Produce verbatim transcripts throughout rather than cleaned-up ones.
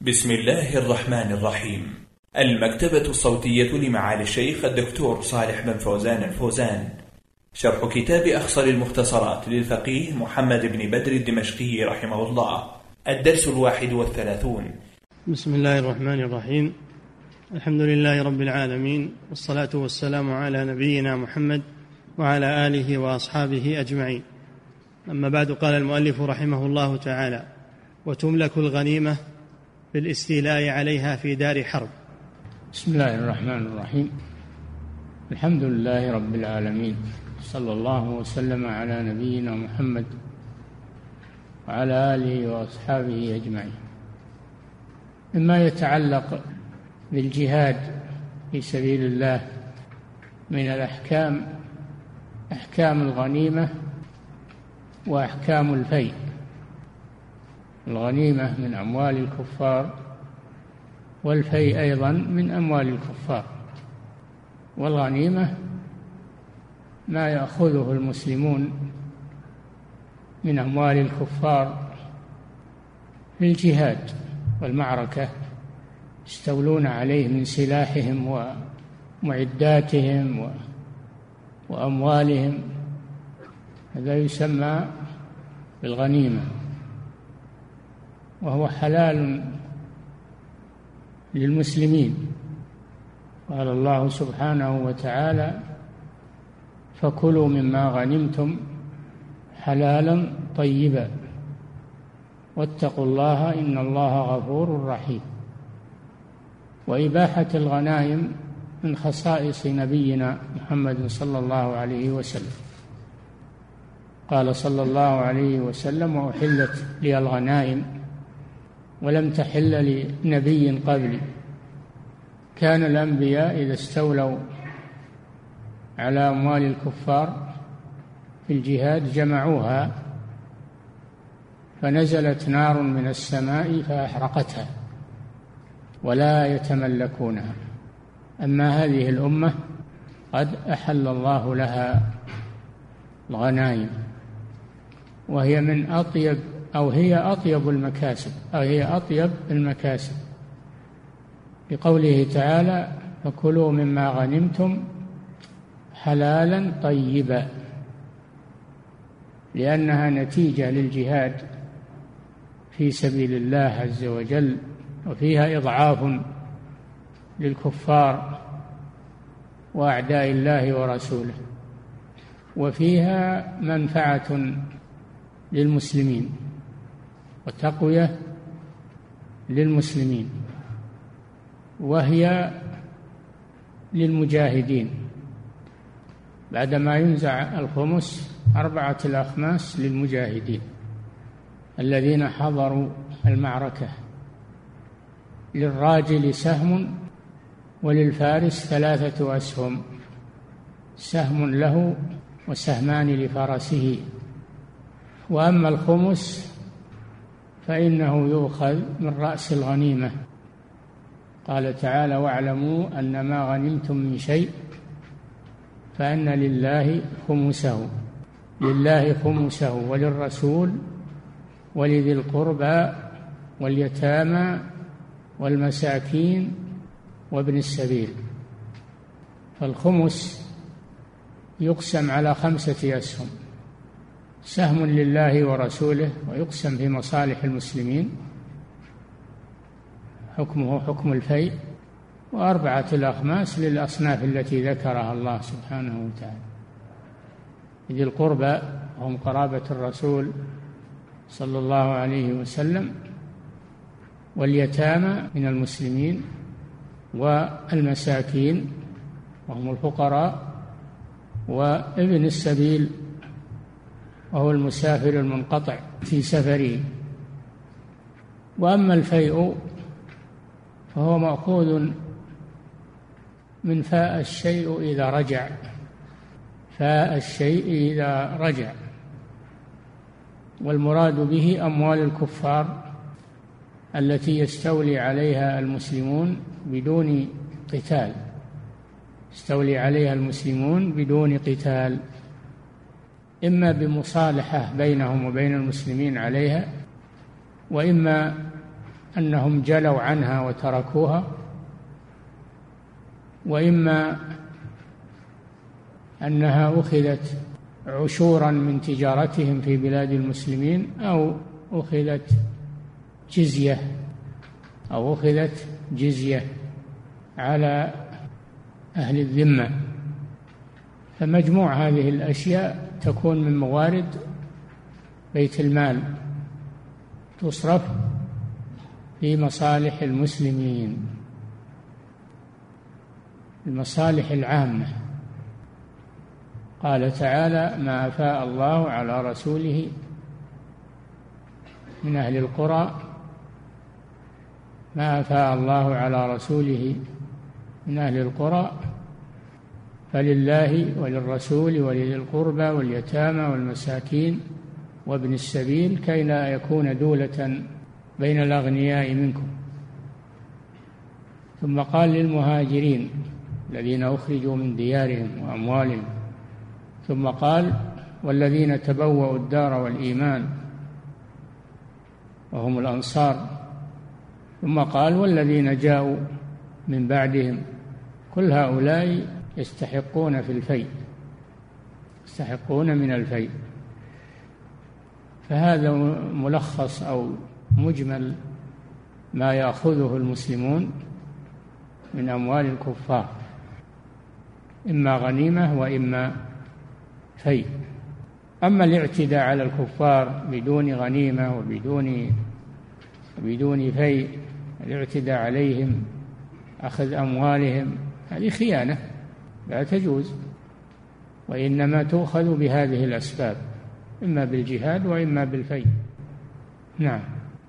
بسم الله الرحمن الرحيم. المكتبة الصوتية لمعالي الشيخ الدكتور صالح بن فوزان الفوزان، شرح كتاب أخصر المختصرات للفقيه محمد بن بدر الدمشقي رحمه الله. الدرس الواحد والثلاثون. بسم الله الرحمن الرحيم. الحمد لله رب العالمين، والصلاة والسلام على نبينا محمد وعلى آله وأصحابه أجمعين. أما بعد، قال المؤلف رحمه الله تعالى: وتملك الغنيمة بالاستيلاء عليها في دار حرب. بسم الله الرحمن الرحيم. الحمد لله رب العالمين، صلى الله وسلم على نبينا محمد وعلى آله وأصحابه أجمعين. مما يتعلق بالجهاد في سبيل الله من الأحكام أحكام الغنيمة وأحكام الفيء. الغنيمة من أموال الكفار، والفيء أيضا من أموال الكفار. والغنيمة ما يأخذه المسلمون من أموال الكفار في الجهاد والمعركة، يستولون عليه من سلاحهم ومعداتهم وأموالهم، هذا يسمى بالغنيمة، وهو حلال للمسلمين. قال الله سبحانه وتعالى: فكلوا مما غنمتم حلالا طيبا واتقوا الله إن الله غفور رحيم. وإباحة الغنائم من خصائص نبينا محمد صلى الله عليه وسلم. قال صلى الله عليه وسلم: وأحلت لي الغنائم ولم تحل لنبي قبلي. كان الأنبياء إذا استولوا على أموال الكفار في الجهاد جمعوها، فنزلت نار من السماء فأحرقتها ولا يتملكونها. أما هذه الأمة قد أحل الله لها الغنائم، وهي من أطيب أو هي أطيب المكاسب أو هي أطيب المكاسب، بقوله تعالى: فكلوا مما غنمتم حلالا طيبا، لأنها نتيجة للجهاد في سبيل الله عز وجل، وفيها إضعاف للكفار وأعداء الله ورسوله، وفيها منفعة للمسلمين وتقوية للمسلمين، وهي للمجاهدين. بعدما ينزع الخمس أربعة الأخماس للمجاهدين الذين حضروا المعركة. للراجل سهم وللفارس ثلاثة أسهم، سهم له وسهمان لفرسه. وأما الخمس فإنه يؤخذ من رأس الغنيمة. قال تعالى: واعلموا أن ما غنمتم من شيء فأن لله خمسه لله خمسه وللرسول ولذي القربى واليتامى والمساكين وابن السبيل. فالخمس يقسم على خمسة أسهم: سهم لله ورسوله، ويقسم في مصالح المسلمين، حكمه حكم الفيء، وأربعة الأخماس للأصناف التي ذكرها الله سبحانه وتعالى: ذي القربى وهم قرابة الرسول صلى الله عليه وسلم، واليتامى من المسلمين، والمساكين وهم الفقراء، وابن السبيل وهو المسافر المنقطع في سفره. وأما الفيء فهو مأخوذ من فاء الشيء إذا رجع، فاء الشيء إذا رجع، والمراد به أموال الكفار التي يستولي عليها المسلمون بدون قتال، يستولي عليها المسلمون بدون قتال، إما بمصالحة بينهم وبين المسلمين عليها، وإما أنهم جلوا عنها وتركوها، وإما أنها أخذت عشورا من تجارتهم في بلاد المسلمين، أو أخذت جزية أو أخذت جزية على أهل الذمة. فمجموع هذه الأشياء تكون من موارد بيت المال، تصرف في مصالح المسلمين، المصالح العامة. قال تعالى: ما أفاء الله على رسوله من أهل القرى ما أفاء الله على رسوله من أهل القرى فلله وللرسول ولذي القربى واليتامى والمساكين وابن السبيل كي لا يكون دولة بين الأغنياء منكم. ثم قال للمهاجرين الذين أخرجوا من ديارهم وأموالهم، ثم قال: والذين تبوأوا الدار والإيمان وهم الأنصار، ثم قال: والذين جاءوا من بعدهم، كل هؤلاء يستحقون في الفيء، يستحقون من الفيء. فهذا ملخص أو مجمل ما يأخذه المسلمون من أموال الكفار، إما غنيمة وإما فيء. أما الاعتداء على الكفار بدون غنيمة وبدون بدون فيء، الاعتداء عليهم، أخذ أموالهم، هذه خيانة لا تجوز، وإنما تؤخذ بهذه الأسباب، إما بالجهاد وإما بالفيء. نعم.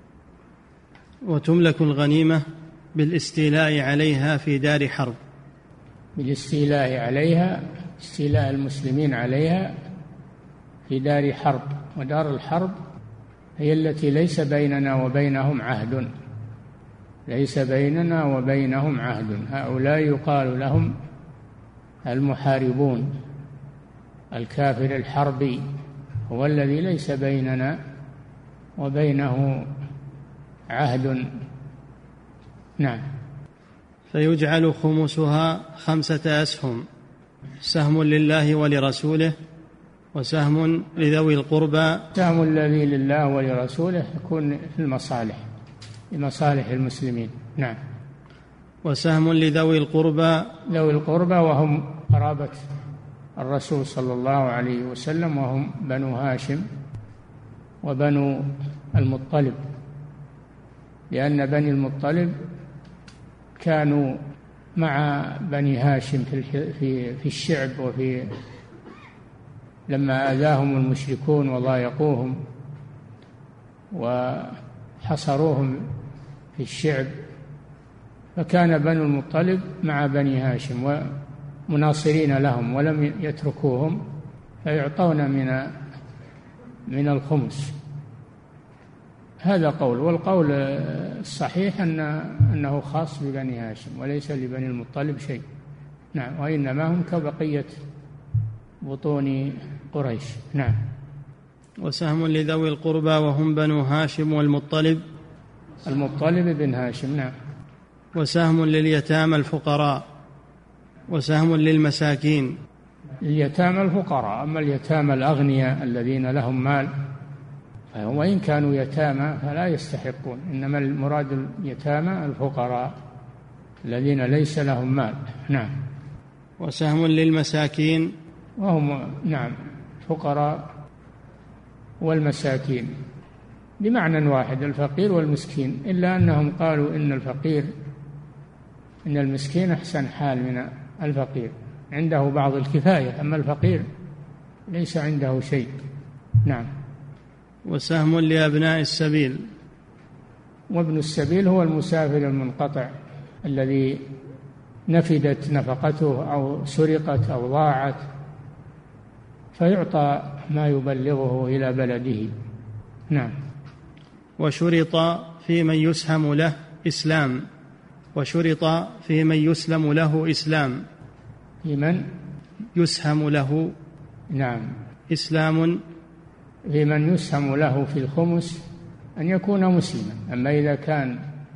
وتملك الغنيمة بالاستيلاء عليها في دار حرب. بالاستيلاء عليها، استيلاء المسلمين عليها في دار حرب، ودار الحرب هي التي ليس بيننا وبينهم عهد، ليس بيننا وبينهم عهد. هؤلاء يقال لهم المحاربون. الكافر الحربي هو الذي ليس بيننا وبينه عهد. نعم. فيجعل خمسها خمسة أسهم: سهم لله ولرسوله، وسهم لذوي القربى. سهم الذي لله ولرسوله يكون في المصالح، لمصالح المسلمين. نعم. وسهم لذوي القربى، ذوي القربى وهم قرابة الرسول صلى الله عليه وسلم، وهم بنو هاشم وبنو المطلب، لأن بني المطلب كانوا مع بني هاشم في في في الشعب، وفي لما آذاهم المشركون وضايقوهم وحصروهم في الشعب، فكان بنو المطلب مع بني هاشم ومناصرين لهم ولم يتركوهم، فيعطون من من الخمس. هذا قول، والقول الصحيح أن أنه خاص ببني هاشم وليس لبني المطلب شيء. نعم. وإنما هم كبقية بطون قريش. نعم. وسهم لذوي القربى وهم بنو هاشم والمطلب، المطلب بن هاشم. نعم. وسهم لليتامى الفقراء، وسهم للمساكين. اليتامى الفقراء. أما اليتامى الأغنياء الذين لهم مال، وإن كانوا يتامى فلا يستحقون، إنما المراد اليتامى الفقراء الذين ليس لهم مال. نعم. وسهم للمساكين، وهم نعم فقراء والمساكين بمعنى واحد، الفقير والمسكين، إلا أنهم قالوا إن الفقير إن المسكين أحسن حال من الفقير، عنده بعض الكفاية، أما الفقير ليس عنده شيء. نعم. وسهم لأبناء السبيل. وابن السبيل هو المسافر المنقطع الذي نفدت نفقته أو سرقت أو ضاعت، فيعطى ما يبلغه إلى بلده. نعم. وشرط في من يسهم له إسلام، وشرط في من يسلم له إسلام. في من يسهم له نعم إسلام، في من يسهم له في الخمس أن يكون مسلما. أما إذا كان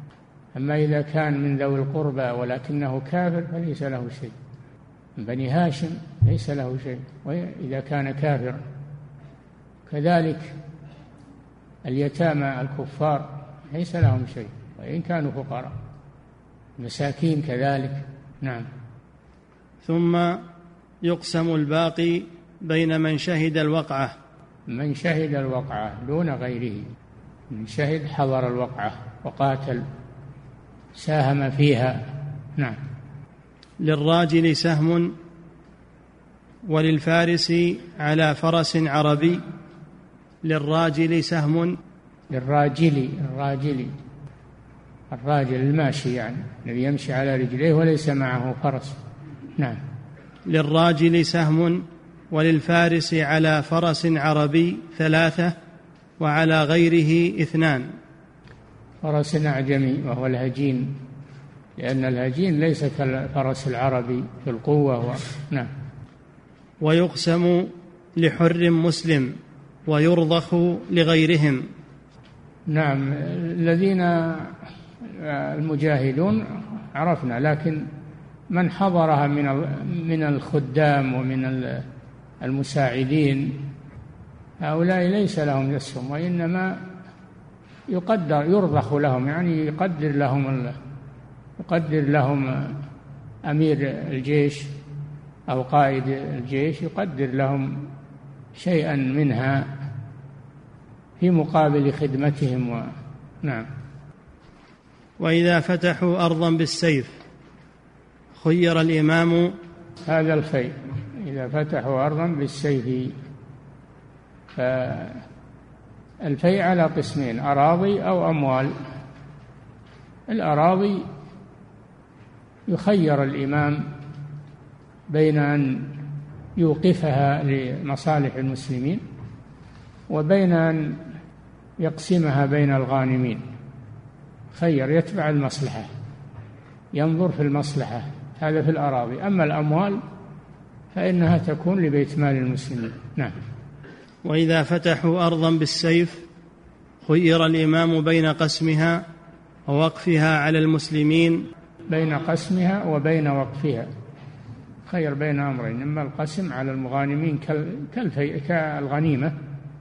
أما إذا كان من ذوي القربى ولكنه كافر فليس له شيء، من بني هاشم ليس له شيء وإذا كان كافرا. كذلك اليتامى الكفار ليس لهم شيء وإن كانوا فقراء، مساكين كذلك. نعم. ثم يقسم الباقي بين من شهد الوقعة. من شهد الوقعة دون غيره، من شهد حضر الوقعة وقاتل ساهم فيها. نعم. للراجل سهم وللفارس على فرس عربي. للراجل سهم، للراجل الراجل الراجل الماشي يعني الذي يمشي على رجليه وليس معه فرس. نعم. للراجل سهم وللفارس على فرس عربي ثلاثة وعلى غيره اثنان. فرس أعجمي وهو الهجين، لأن الهجين ليس كالفرس العربي في القوة و... نعم. ويقسم لحر مسلم ويرضخ لغيرهم. نعم. الذين المجاهدون عرفنا، لكن من حضرها من من الخدام ومن المساعدين هؤلاء ليس لهم يسهم، وإنما يقدر يرضخ لهم، يعني يقدر لهم يقدر لهم أمير الجيش أو قائد الجيش يقدر لهم شيئا منها في مقابل خدمتهم و... نعم. وإذا فتحوا أرضا بالسيف خير الإمام. هذا الخير إذا فتحوا أرضا بالسيف. فالفيء على قسمين، أراضي أو أموال. الأراضي يخير الإمام بين أن يوقفها لمصالح المسلمين وبين أن يقسمها بين الغانمين. خير يتبع المصلحة، ينظر في المصلحة، هذا في الأراضي. أما الأموال فإنها تكون لبيت مال المسلمين. نعم. وإذا فتحوا أرضا بالسيف خير الإمام بين قسمها ووقفها على المسلمين. بين قسمها وبين وقفها، خير بين أمرين، إما القسم على المغانمين كالفي... كالغنيمة،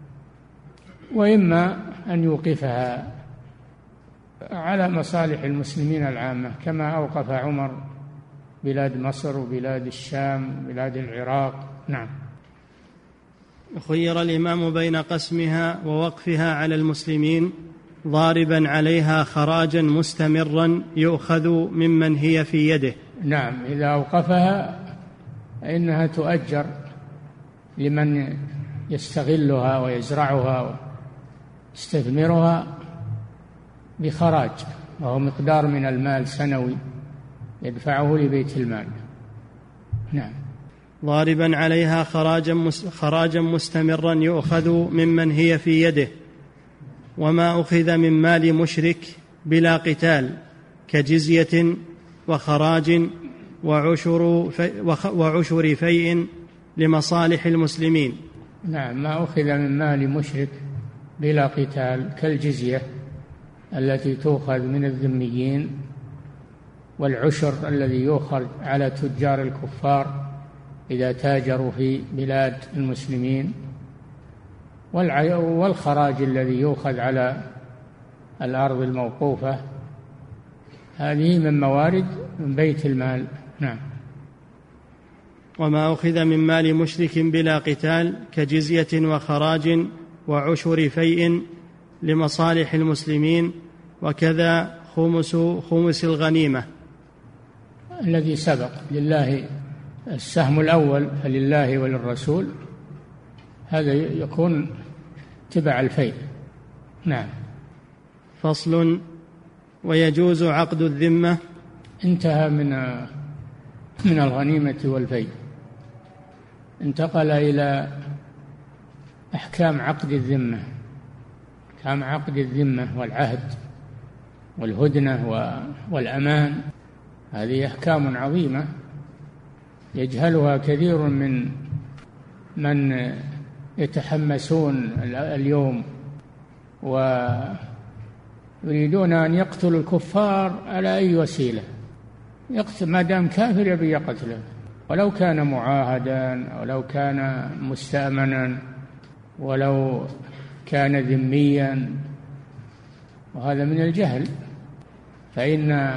وإما أن يوقفها على مصالح المسلمين العامة كما أوقف عمر بلاد مصر وبلاد الشام وبلاد العراق. نعم. خير الإمام بين قسمها ووقفها على المسلمين ضاربا عليها خراجا مستمرا يؤخذ ممن هي في يده. نعم. إذا أوقفها فإنها تؤجر لمن يستغلها ويزرعها ويستثمرها بخراج، وهو مقدار من المال سنوي يدفعه لبيت المال. نعم. ضاربا عليها خراجا خراجا مستمرا يؤخذ ممن هي في يده. وما أخذ من مال مشرك بلا قتال كجزية وخراج وعشر في وعشر فيء لمصالح المسلمين. نعم. ما أخذ من مال مشرك بلا قتال كالجزية التي تؤخذ من الذميين، والعشر الذي يؤخذ على تجار الكفار إذا تاجروا في بلاد المسلمين، والخراج الذي يؤخذ على الأرض الموقوفة. هذه من موارد من بيت المال. نعم. وما أخذ من مال مشرك بلا قتال كجزية وخراج وعشر فيء لمصالح المسلمين، وكذا خمس خمس الغنيمة الذي سبق. لله السهم الأول فلله وللرسول، هذا يكون تبع الفيء. نعم. فصل. ويجوز عقد الذمة. انتهى من من الغنيمة والفيء، انتقل إلى أحكام عقد الذمة، أحكام عقد الذمة والعهد والهدنة والأمان. هذه أحكام عظيمة يجهلها كثير من من يتحمسون اليوم يريدون أن يقتلوا الكفار على أي وسيلة، يقتل ما دام كافر يبي يقتله، ولو كان معاهدا ولو كان مستأمنا ولو كان ذميا، وهذا من الجهل. فإن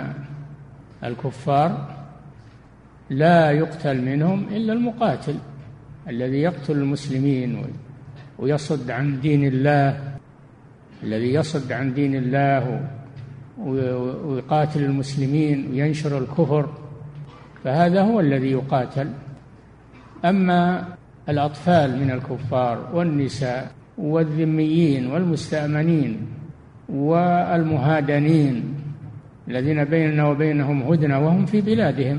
الكفار لا يقتل منهم إلا المقاتل الذي يقتل المسلمين ويصد عن دين الله، الذي يصد عن دين الله ويقاتل المسلمين وينشر الكفر، فهذا هو الذي يقاتل. أما الأطفال من الكفار والنساء والذميين والمستأمنين والمهادنين الذين بيننا وبينهم هدنة وهم في بلادهم،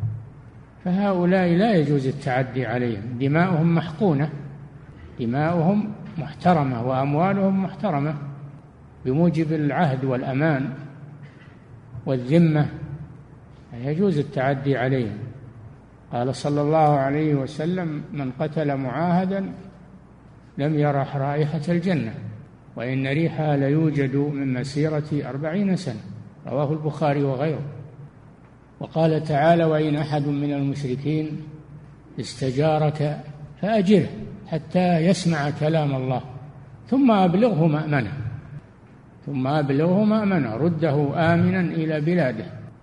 فهؤلاء لا يجوز التعدي عليهم، دماؤهم محقونة، دماؤهم محترمة وأموالهم محترمة بموجب العهد والأمان والذمة، يجوز التعدي عليهم. قال صلى الله عليه وسلم: من قتل معاهدا لم يرح رائحة الجنة، وإن ريحها ليوجد من مسيرة أربعين سنة، رواه البخاري وغيره. وقال تعالى: وإن أحد من المشركين استجارك فأجره حتى يسمع كلام الله ثم أبلغه مأمنه ثم أبلغه مأمنه رده آمنا إلى بلاده.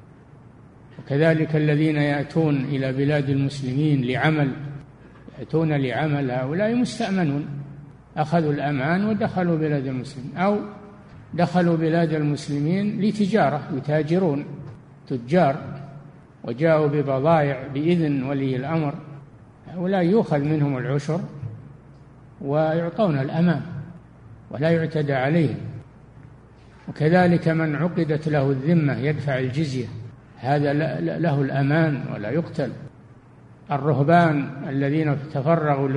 وكذلك الذين يأتون إلى بلاد المسلمين لعمل، يأتون لعمل، هؤلاء مستأمنون، أخذوا الأمان ودخلوا بلاد المسلمين، أو دخلوا بلاد المسلمين لتجارة، يتاجرون تجار وجاءوا ببضائع بإذن ولي الأمر، هؤلاء يؤخذ منهم العشر ويعطون الأمان ولا يعتدى عليهم. وكذلك من عقدت له الذمة يدفع الجزية، هذا له الأمان ولا يقتل. الرهبان الذين تفرغوا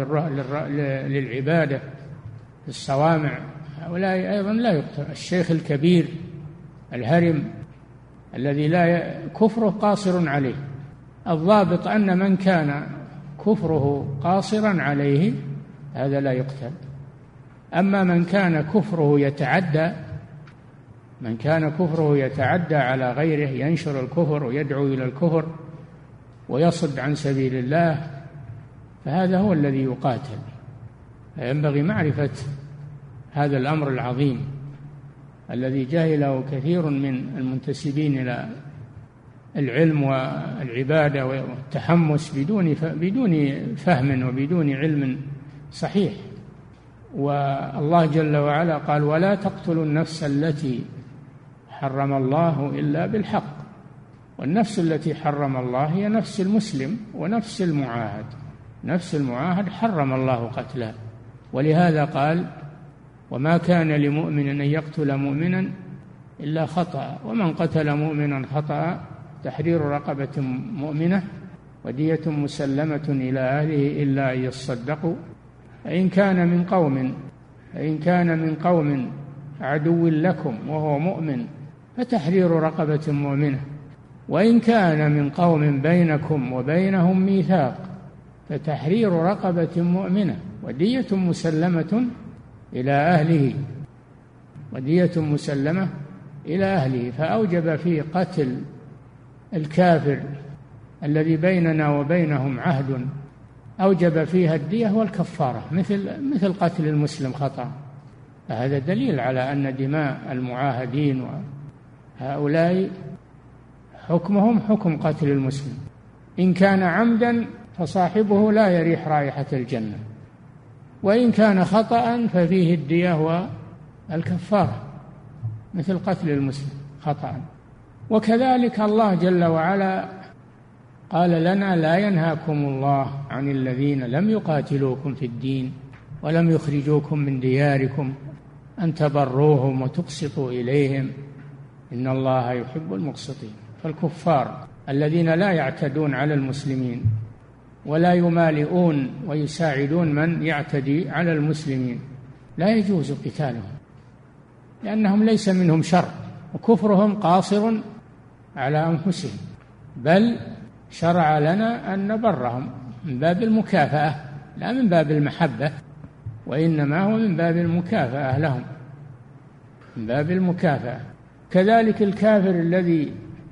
للعبادة في الصوامع هؤلاء أيضا لا يقتل. الشيخ الكبير الهرم الذي لا كفره قاصر عليه، الضابط أن من كان كفره قاصرا عليه هذا لا يقتل. أما من كان كفره يتعدى من كان كفره يتعدى على غيره، ينشر الكفر ويدعو إلى الكفر ويصد عن سبيل الله، فهذا هو الذي يقاتل. فينبغي معرفة هذا الأمر العظيم الذي جاهله كثير من المنتسبين إلى العلم والعبادة والتحمس بدون بدون فهم وبدون علم صحيح. والله جل وعلا قال: ولا تقتلوا النفس التي حرم الله إلا بالحق. والنفس التي حرم الله هي نفس المسلم ونفس المعاهد، نفس المعاهد حرم الله قتلها. ولهذا قال: وما كان لمؤمن أن يقتل مؤمنا إلا خطأ، ومن قتل مؤمنا خطأ تحرير رقبة مؤمنة ودية مسلمة إلى أهله إلا أن يصدقوا فإن كان من قوم فإن كان من قوم عدو لكم وهو مؤمن فتحرير رقبة مؤمنة، وإن كان من قوم بينكم وبينهم ميثاق فتحرير رقبة مؤمنة ودية مسلمة إلى أهله ودية مسلمة إلى أهله. فأوجب في قتل الكافر الذي بيننا وبينهم عهد، أوجب فيها الدية والكفارة مثل مثل قتل المسلم خطأ. فهذا دليل على أن دماء المعاهدين وهؤلاء حكمهم حكم قتل المسلم، إن كان عمدا فصاحبه لا يريح رائحة الجنة، وإن كان خطأ ففيه الدية والكفارة مثل قتل المسلم خطأ. وكذلك الله جل وعلا قال لنا: لا ينهاكم الله عن الذين لم يقاتلوكم في الدين ولم يخرجوكم من دياركم أن تبروهم وتقسطوا إليهم إن الله يحب المقسطين. فالكفار الذين لا يعتدون على المسلمين ولا يمالئون ويساعدون من يعتدي على المسلمين لا يجوز قتالهم، لأنهم ليس منهم شر، وكفرهم قاصر على أنفسهم، بل شرع لنا أن نبرهم من باب المكافأة لا من باب المحبة، وإنما هو من باب المكافأة لهم. من باب المكافأة. كذلك الكافر الذي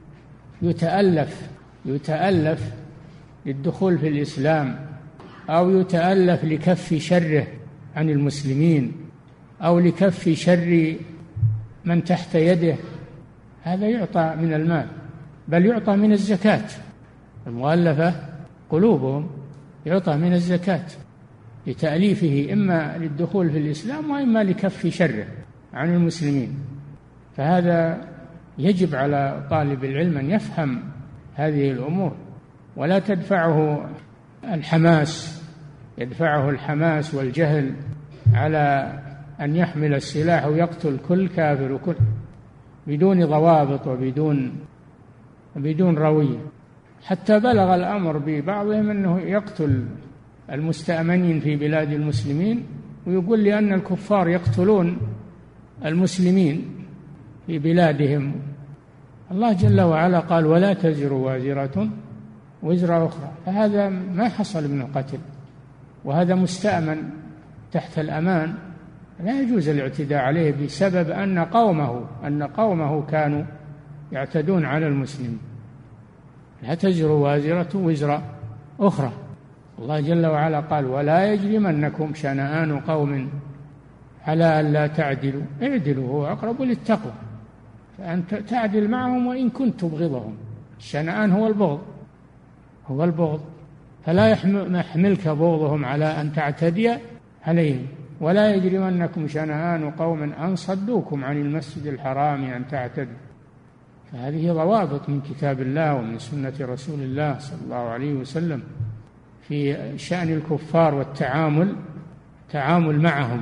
يتألف يتألف للدخول في الإسلام أو يتألف لكف شره عن المسلمين أو لكف شر من تحت يده، هذا يعطى من المال، بل يعطى من الزكاة. المؤلفة قلوبهم يعطى من الزكاة لتأليفه إما للدخول في الإسلام وإما لكف شره عن المسلمين. فهذا يجب على طالب العلم أن يفهم هذه الأمور، ولا تدفعه الحماس يدفعه الحماس والجهل على أن يحمل السلاح ويقتل كل كافر وكل بدون ضوابط وبدون بدون روية. حتى بلغ الأمر ببعضهم أنه يقتل المستأمنين في بلاد المسلمين، ويقول لأن الكفار يقتلون المسلمين في بلادهم. الله جل وعلا قال: ولا تزر وازرة وزر أخرى. فهذا ما حصل من القتل، وهذا مستأمن تحت الأمان، لا يجوز الاعتداء عليه بسبب أن قومه أن قومه كانوا يعتدون على المسلمين. لا تزر وازرة وزر أخرى. الله جل وعلا قال: ولا يجرمنكم شنآن قوم على أن لا تعدلوا اعدلوا هو أقرب للتقوى. فأنت تعدل معهم وإن كنت تبغضهم. الشنآن هو البغض هو البغض فلا يحملك بغضهم على أن تعتدي عليهم. ولا يجرمنكم شنآن قوم أن صدوكم عن المسجد الحرام أن تعتدوا. فهذه ضوابط من كتاب الله ومن سنة رسول الله صلى الله عليه وسلم في شأن الكفار والتعامل تعامل معهم.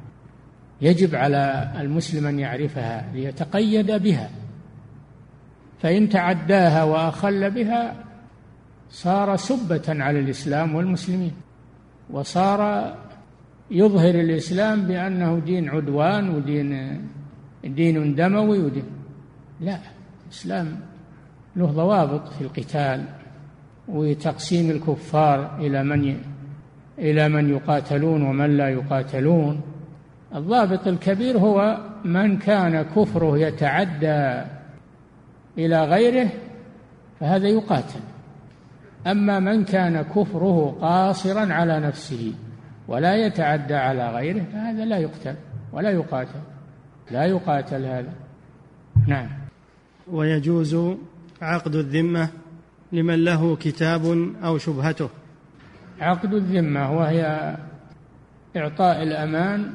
يجب على المسلم أن يعرفها ليتقيد بها، فإن تعداها وأخل بها صار سبة على الإسلام والمسلمين، وصار يظهر الإسلام بأنه دين عدوان ودين دين دموي ودين. لا، الإسلام له ضوابط في القتال وتقسيم الكفار إلى من إلى من يقاتلون ومن لا يقاتلون. الضابط الكبير هو من كان كفره يتعدى إلى غيره فهذا يقاتل، أما من كان كفره قاصرا على نفسه ولا يتعدى على غيره فهذا لا يقتل ولا يقاتل لا يقاتل هذا. نعم. ويجوز عقد الذمة لمن له كتاب أو شبهته. عقد الذمة وهي إعطاء الأمان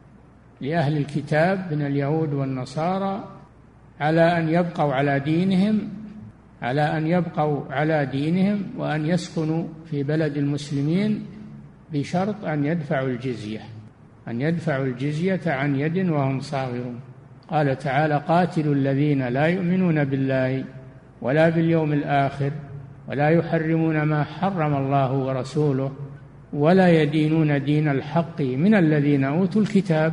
لأهل الكتاب من اليهود والنصارى على أن يبقوا على دينهم على أن يبقوا على دينهم وأن يسكنوا في بلد المسلمين بشرط أن يدفعوا الجزية أن يدفعوا الجزية عن يد وهم صاغرون. قال تعالى: قاتلوا الذين لا يؤمنون بالله ولا باليوم الآخر ولا يحرمون ما حرم الله ورسوله ولا يدينون دين الحق من الذين أوتوا الكتاب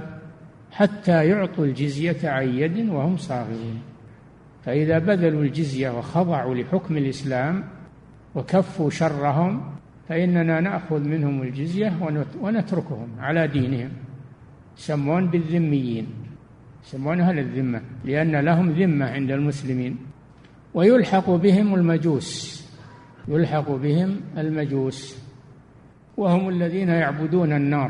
حتى يعطوا الجزية عن يد وهم صاغرون. فإذا بذلوا الجزية وخضعوا لحكم الإسلام وكفوا شرهم فإننا نأخذ منهم الجزية ونتركهم على دينهم. يسمون بالذميين، يسمون أهل الذمة لأن لهم ذمة عند المسلمين. ويلحق بهم المجوس يلحق بهم المجوس وهم الذين يعبدون النار.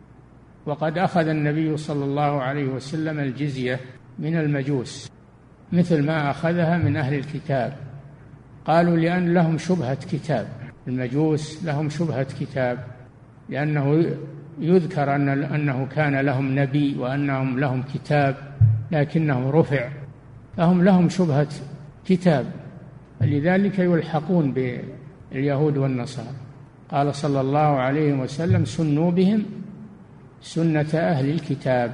وقد أخذ النبي صلى الله عليه وسلم الجزية من المجوس مثل ما أخذها من أهل الكتاب. قالوا لأن لهم شبهة كتاب، المجوس لهم شبهة كتاب لأنه يذكر أن أنه كان لهم نبي وأنهم لهم كتاب لكنه رفع، فهم لهم شبهة كتاب، لذلك يلحقون باليهود والنصارى. قال صلى الله عليه وسلم: سنوا بهم سنة أهل الكتاب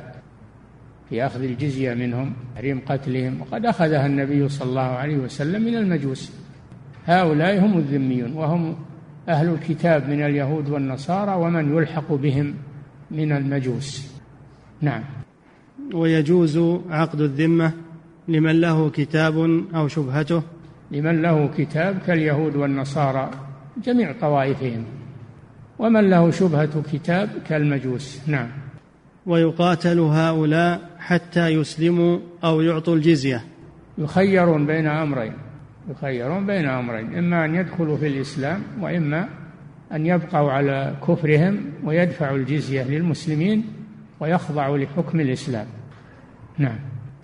في أخذ الجزية منهم، تحريم قتلهم. وقد أخذها النبي صلى الله عليه وسلم من المجوس. هؤلاء هم الذميون وهم أهل الكتاب من اليهود والنصارى ومن يلحق بهم من المجوس. نعم. ويجوز عقد الذمة لمن له كتاب أو شبهته. لمن له كتاب كاليهود والنصارى جميع طوائفهم، ومن له شبهة كتاب كالمجوس. نعم. ويقاتل هؤلاء حتى يسلموا أو يعطوا الجزية. يخيرون بين أمرين يخيرون بين أمرين إما أن يدخلوا في الإسلام وإما أن يبقوا على كفرهم ويدفعوا الجزية للمسلمين ويخضعوا لحكم الإسلام. نعم.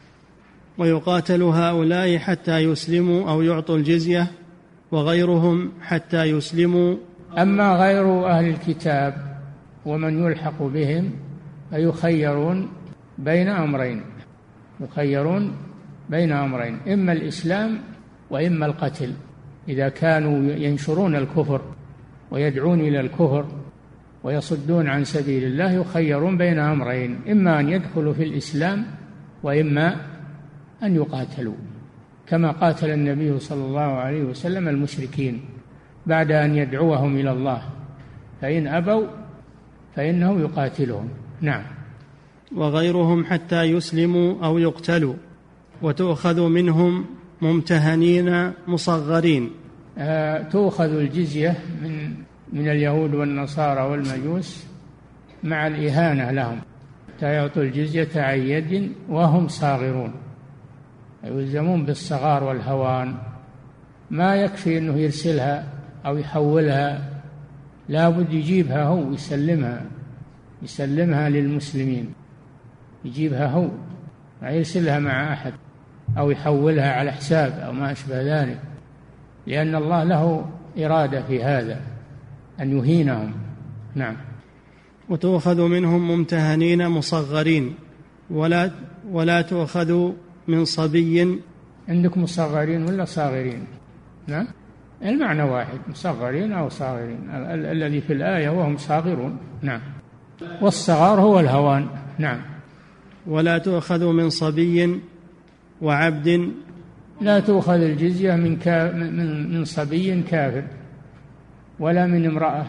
ويقاتل هؤلاء حتى يسلموا أو يعطوا الجزية وغيرهم حتى يسلموا. أما غير أهل الكتاب ومن يلحق بهم فيخيرون بين أمرين يخيرون بين أمرين إما الإسلام وإما القتل. إذا كانوا ينشرون الكفر ويدعون إلى الكفر ويصدون عن سبيل الله يخيرون بين أمرين إما أن يدخلوا في الإسلام وإما أن يقاتلوا، كما قاتل النبي صلى الله عليه وسلم المشركين بعد أن يدعوهم إلى الله، فإن أبوا فإنه يقاتلهم. نعم. وغيرهم حتى يسلموا أو يقتلوا، وتؤخذ منهم ممتهنين مصغرين. آه تؤخذ الجزية من من اليهود والنصارى والمجوس مع الإهانة لهم، حتى يعطوا الجزية عن يد وهم صاغرون، يلزمون بالصغار والهوان. ما يكفي أنه يرسلها أو يحولها، لا بد يجيبها هو يسلمها يسلمها للمسلمين، يجيبها هو، ما يرسلها مع أحد أو يحولها على حساب أو ما أشبه ذلك، لأن الله له إرادة في هذا أن يهينهم. نعم. وتؤخذ منهم ممتهنين مصغرين، ولا ولا تؤخذ من صبي. عندك مصغرين ولا صاغرين؟ نعم، المعنى واحد، مصغرين أو صاغرين. ال- الذي في الآية وهم صاغرون. نعم. والصغار هو الهوان. نعم. ولا تؤخذ من صبي وعبد. لا تؤخذ الجزية من كا من من صبي كافر، ولا من امرأة،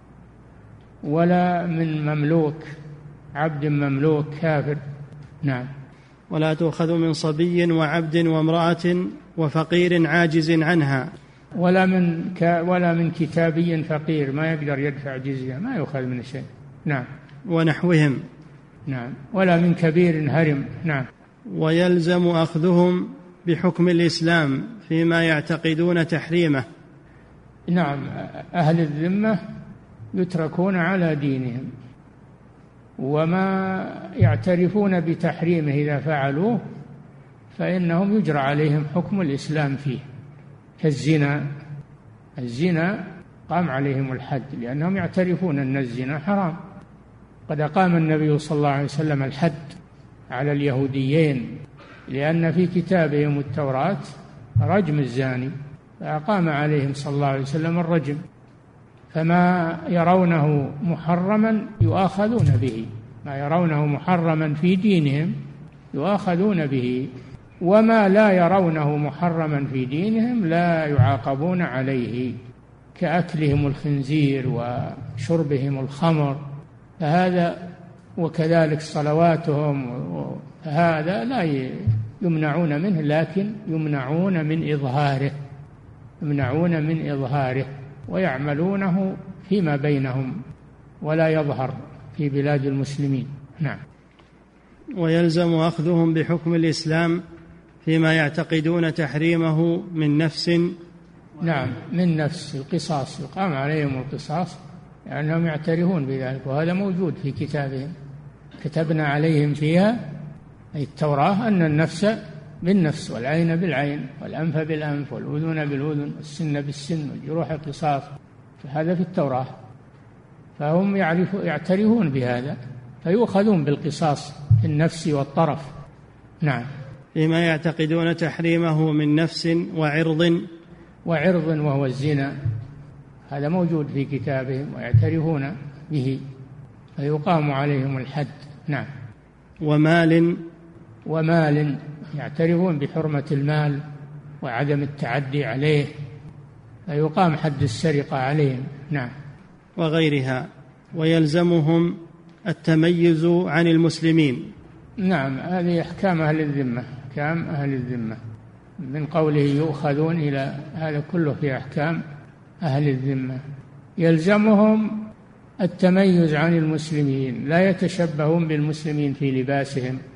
ولا من مملوك، عبد مملوك كافر. نعم. ولا تؤخذ من صبي وعبد وامرأة وفقير عاجز عنها. ولا من ك ولا من كتابي فقير ما يقدر يدفع جزية، ما يؤخذ من شيء. نعم. ونحوهم. نعم. ولا من كبير هرم. نعم. ويلزم أخذهم بحكم الإسلام فيما يعتقدون تحريمه. نعم. أهل الذمة يتركون على دينهم، وما يعترفون بتحريمه إذا فعلوه فإنهم يجرى عليهم حكم الإسلام فيه، كالزنا. الزنا قام عليهم الحد لأنهم يعترفون أن الزنا حرام. قد أقام النبي صلى الله عليه وسلم الحد على اليهوديين لأن في كتابهم التوراة رجم الزاني، فأقام عليهم صلى الله عليه وسلم الرجم. فما يرونه محرما يؤاخذون به، ما يرونه محرما في دينهم يؤاخذون به، وما لا يرونه محرما في دينهم لا يعاقبون عليه، كأكلهم الخنزير وشربهم الخمر، فهذا وكذلك صلواتهم، هذا لا يمنعون منه، لكن يمنعون من إظهاره يمنعون من إظهاره ويعملونه فيما بينهم ولا يظهر في بلاد المسلمين. نعم. ويلزم أخذهم بحكم الإسلام فيما يعتقدون تحريمه من نفس. نعم، من نفس، القصاص، يقام عليهم القصاص لأنهم يعترفون بذلك، وهذا موجود في كتابهم. كتبنا عليهم فيها أي التوراة أن النفس بالنفس والعين بالعين والأنف بالأنف والأذن بالأذن والسن بالسن والجروح قصاص، فهذا في التوراة، فهم يعترفون بهذا فيؤخذون بالقصاص في النفس والطرف. نعم. فيما يعتقدون تحريمه من نفس وعرض. وعرض وهو الزنا، هذا موجود في كتابهم ويعترفون به فيقام عليهم الحد. نعم. ومال. ومال، يعترفون بحرمة المال وعدم التعدي عليه فيقام حد السرقة عليهم. نعم. وغيرها. ويلزمهم التميز عن المسلمين. نعم، هذه أحكام أهل الذمة، أحكام أهل الذمة من قوله يؤخذون إلى هذا كله في أحكام أهل الذمة. يلزمهم التميز عن المسلمين، لا يتشبهون بالمسلمين في لباسهم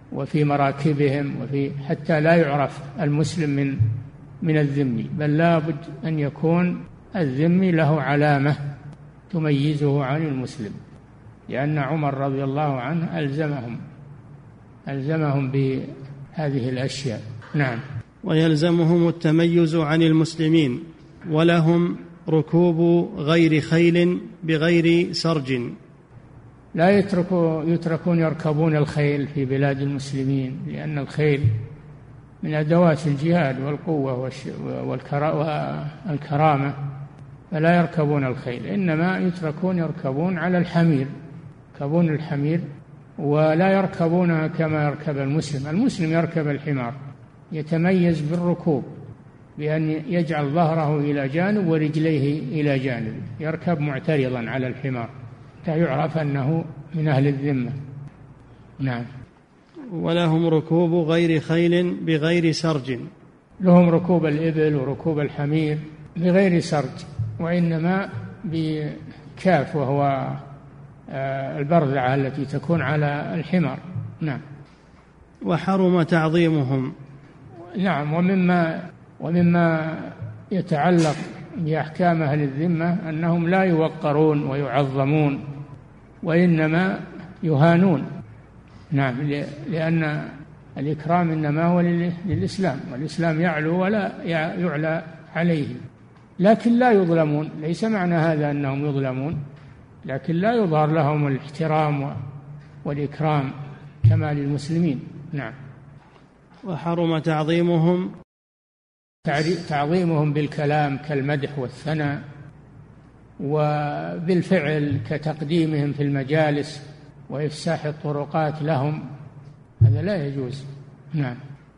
وفي مراكبهم، وفي حتى لا يعرف المسلم من من الذمي، بل لا بد أن يكون الذمي له علامة تميزه عن المسلم، لأن عمر رضي الله عنه ألزمهم ألزمهم بهذه الأشياء. نعم. ويلزمهم التميز عن المسلمين، ولهم ركوب غير خيل بغير سرج. لا يتركوا يتركون يركبون الخيل في بلاد المسلمين، لأن الخيل من أدوات الجهاد والقوة والكرامة، فلا يركبون الخيل، إنما يتركون يركبون على الحمير، يركبون الحمير ولا يركبونها كما يركب المسلم. المسلم يركب الحمار، يتميز بالركوب بأن يجعل ظهره إلى جانب ورجليه إلى جانب، يركب معترضا على الحمار حتى يعرف أنه من أهل الذمة. نعم. ولهم ركوب غير خيل بغير سرج. لهم ركوب الإبل وركوب الحمير بغير سرج، وإنما بكاف، وهو البرذعة التي تكون على الحمار. نعم. وحرم تعظيمهم. نعم. ومما ومما يتعلق بأحكام أهل الذمة أنهم لا يوقرون ويعظمون، وإنما يهانون. نعم. لأن الإكرام إنما هو للإسلام، والإسلام يعلو ولا يعلى عليه، لكن لا يظلمون. ليس معنى هذا أنهم يظلمون، لكن لا يظهر لهم الاحترام والإكرام كما للمسلمين. نعم. وحرم تعظيمهم. تعظيمهم بالكلام كالمدح والثناء، وبالفعل كتقديمهم في المجالس وإفساح الطرقات لهم، هذا لا يجوز. نعم.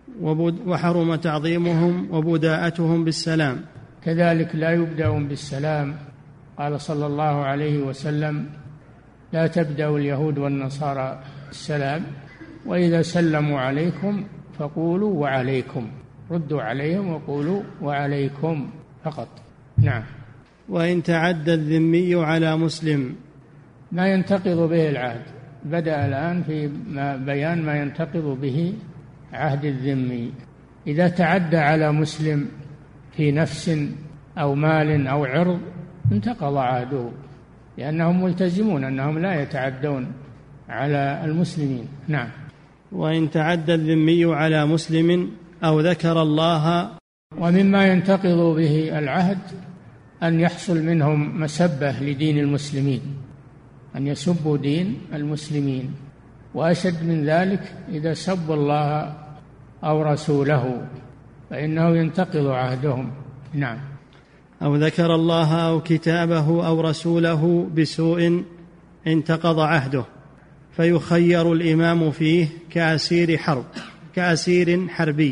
وحرم تعظيمهم وبداءتهم بالسلام، كذلك لا يبدأون بالسلام. قال صلى الله عليه وسلم: لا تبدأ اليهود والنصارى السلام، وإذا سلموا عليكم فقولوا وعليكم، ردوا عليهم وقولوا وعليكم فقط. نعم. وإن تعدى الذمي على مسلم. ما ينتقض به العهد، بدأ الآن في بيان ما ينتقض به عهد الذمي. إذا تعدى على مسلم في نفس أو مال أو عرض انتقض عهده، لأنهم ملتزمون أنهم لا يتعدون على المسلمين. نعم. وإن تعدى الذمي على مسلم أو ذكر الله. ومما ينتقض به العهد أن يحصل منهم مسبة لدين المسلمين، أن يسبوا دين المسلمين، وأشد من ذلك إذا سبوا الله أو رسوله فإنه ينتقض عهدهم. نعم. أو ذكر الله أو كتابه أو رسوله بسوء انتقض عهده، فيخير الإمام فيه كأسير حرب كأسير حربي.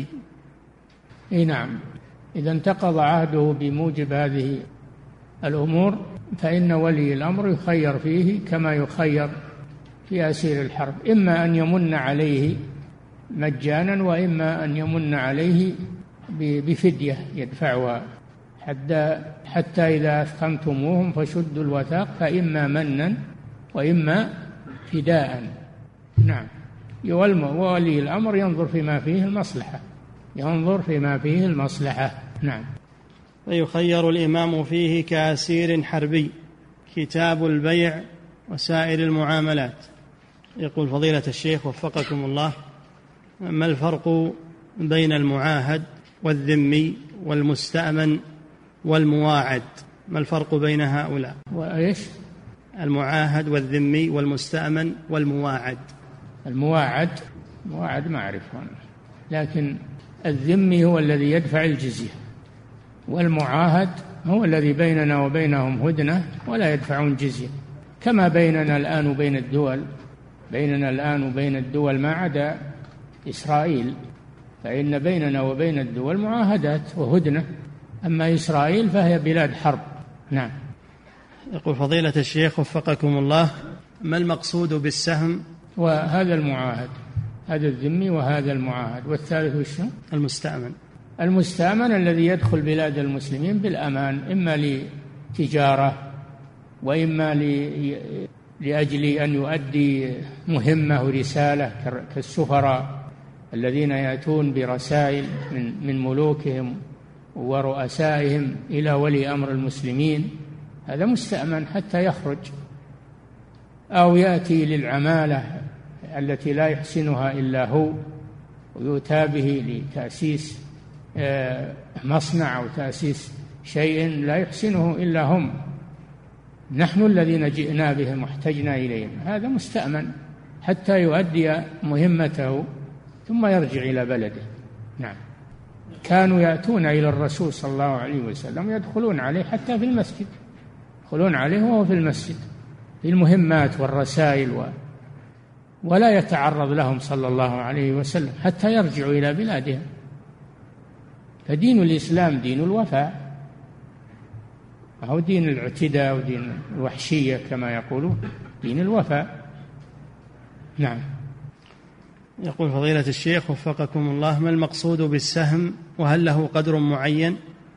إيه نعم. إذا انتقض عهده بموجب هذه الأمور فإن ولي الأمر يخير فيه كما يخير في أسير الحرب، إما أن يمن عليه مجانا، وإما أن يمن عليه بفدية يدفعها، حتى حتى إذا أثخنتموهم فشدوا الوثاق، فإما منا وإما فداء. نعم. وولي الأمر ينظر فيما فيه المصلحة، ينظر فيما فيه المصلحة. نعم. فيخير الإمام فيه كأسير حربي، كتاب البيع وسائر المعاملات. يقول فضيلة الشيخ وفقكم الله: ما الفرق بين المعاهد والذمي والمستأمن والمواعد؟ ما الفرق بين هؤلاء؟ وإيش؟ المعاهد والذمي والمستأمن والمواعد. المواعد مواعد ما أعرفه، لكن الذمي هو الذي يدفع الجزية، والمعاهد هو الذي بيننا وبينهم هدنة ولا يدفعون جزية، كما بيننا الآن وبين الدول بيننا الآن وبين الدول ما عدا إسرائيل، فإن بيننا وبين الدول معاهدات وهدنة، أما إسرائيل فهي بلاد حرب. نعم. يقول فضيلة الشيخ وفقكم الله: ما المقصود بالسهم؟ وهذا المعاهد، هذا الذمي وهذا المعاهد. والثالث وشو؟ المستأمن. المستأمن الذي يدخل بلاد المسلمين بالأمان، إما لتجارة وإما لأجل أن يؤدي مهمة ورسالة كالسفراء الذين يأتون برسائل من من ملوكهم ورؤسائهم إلى ولي أمر المسلمين، هذا مستأمن حتى يخرج، أو يأتي للعمالة التي لا يحسنها إلا هو ويؤتى به لتأسيس مصنع أو تأسيس شيء لا يحسنه إلا هم، نحن الذين جئنا بهم واحتجنا إليهم، هذا مستأمن حتى يؤدي مهمته ثم يرجع إلى بلده. نعم. كانوا يأتون إلى الرسول صلى الله عليه وسلم يدخلون عليه حتى في المسجد، يدخلون عليه وهو في المسجد في المهمات والرسائل و... ولا يتعرض لهم صلى الله عليه وسلم حتى يرجعوا إلى بلادهم. فدين الإسلام دين الوفاء، هو دين الاعتداء ودين الوحشية كما يقولون، دين الوفاء. نعم. يقول فضيلة الشيخ وفقكم الله: ما المقصود بالسهم وهل له قدر معين؟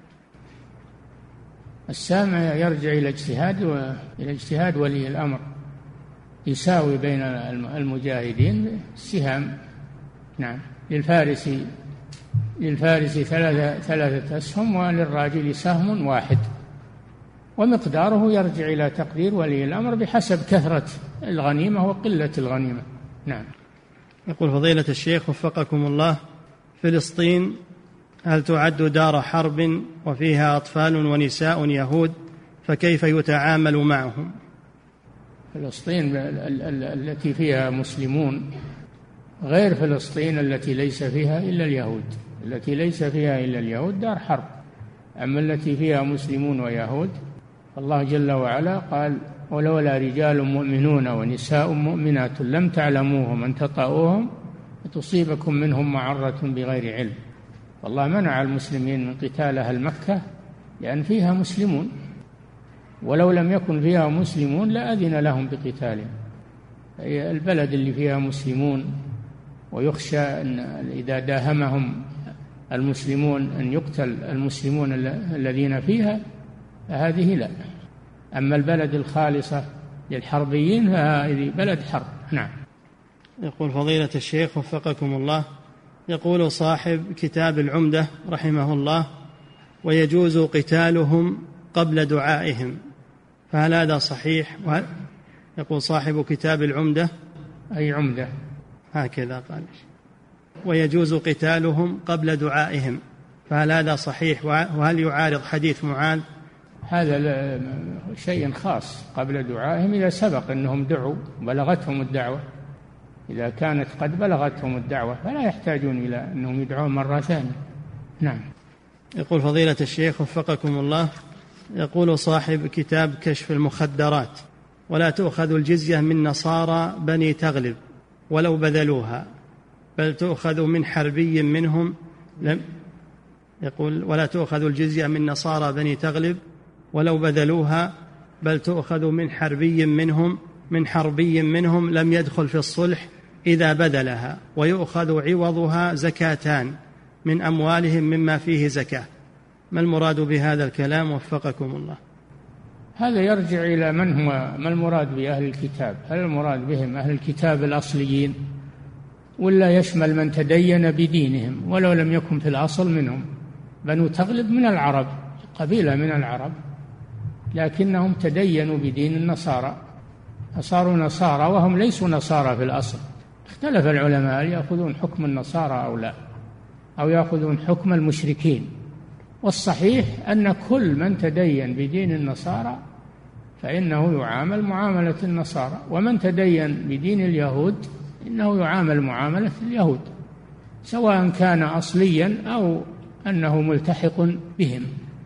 السهم يرجع إلى اجتهاد وإلى اجتهاد ولي الأمر، يساوي بين المجاهدين السهام. نعم. للفارس للفارس ثلاثة, ثلاثة أسهم وللراجل سهم واحد، ومقداره يرجع إلى تقدير ولي الأمر بحسب كثرة الغنيمة وقلة الغنيمة. نعم. يقول فضيلة الشيخ وفقكم الله: فلسطين هل تعد دار حرب وفيها أطفال ونساء يهود، فكيف يتعامل معهم؟ فلسطين التي فيها مسلمون غير فلسطين التي ليس فيها إلا اليهود، التي ليس فيها إلا اليهود دار حرب. أما التي فيها مسلمون ويهود الله جل وعلا قال: ولولا رجال مؤمنون ونساء مؤمنات لم تعلموهم أن تطؤوهم وتصيبكم منهم معرة بغير علم. والله منع المسلمين من قتال أهل مكة لأن فيها مسلمون، ولو لم يكن فيها مسلمون لأذن لهم بقتالهم. البلد اللي فيها مسلمون ويخشى أن إذا داهمهم المسلمون أن يقتل المسلمون الذين فيها، هذه لا. أما البلد الخالصة للحربيين فهذه بلد حرب. نعم. يقول فضيلة الشيخ وفقكم الله: يقول صاحب كتاب العمدة رحمه الله: ويجوز قتالهم قبل دعائهم، فهل هذا صحيح؟ وهل يقول صاحب كتاب العمدة أي عمدة هكذا قال: ويجوز قتالهم قبل دعائهم، فهل هذا صحيح؟ وهل يعارض حديث معاذ؟ هذا شيء خاص قبل دعائهم إذا سبق أنهم دعوا بلغتهم الدعوة، إذا كانت قد بلغتهم الدعوة فلا يحتاجون إلى أنهم يدعون مرة ثانية. نعم. يقول فضيلة الشيخ وفقكم الله: يقول صاحب كتاب كشف المخدرات: ولا تؤخذ الجزية من نصارى بني تغلب ولو بذلوها، بل تؤخذ من حربي منهم لم يقول ولا تؤخذ الجزية من نصارى بني تغلب ولو بذلوها، بل تؤخذ من حربي منهم من حربي منهم لم يدخل في الصلح إذا بذلها، ويؤخذ عوضها زكاتان من أموالهم مما فيه زكاة. ما المراد بهذا الكلام وفقكم الله؟ هذا يرجع إلى من هو ما المراد بأهل الكتاب، هل المراد بهم أهل الكتاب الأصليين ولا يشمل من تدين بدينهم ولو لم يكن في الأصل منهم؟ بنو تغلب من العرب، قبيلة من العرب، لكنهم تدينوا بدين النصارى فصاروا نصارى وهم ليسوا نصارى في الأصل. اختلف العلماء هل يأخذون حكم النصارى أو لا، أو يأخذون حكم المشركين. والصحيح أن كل من تدين بدين النصارى فإنه يعامل معاملة النصارى، ومن تدين بدين اليهود إنه يعامل معاملة اليهود، سواء كان أصليا أو أنه ملتحق بهم.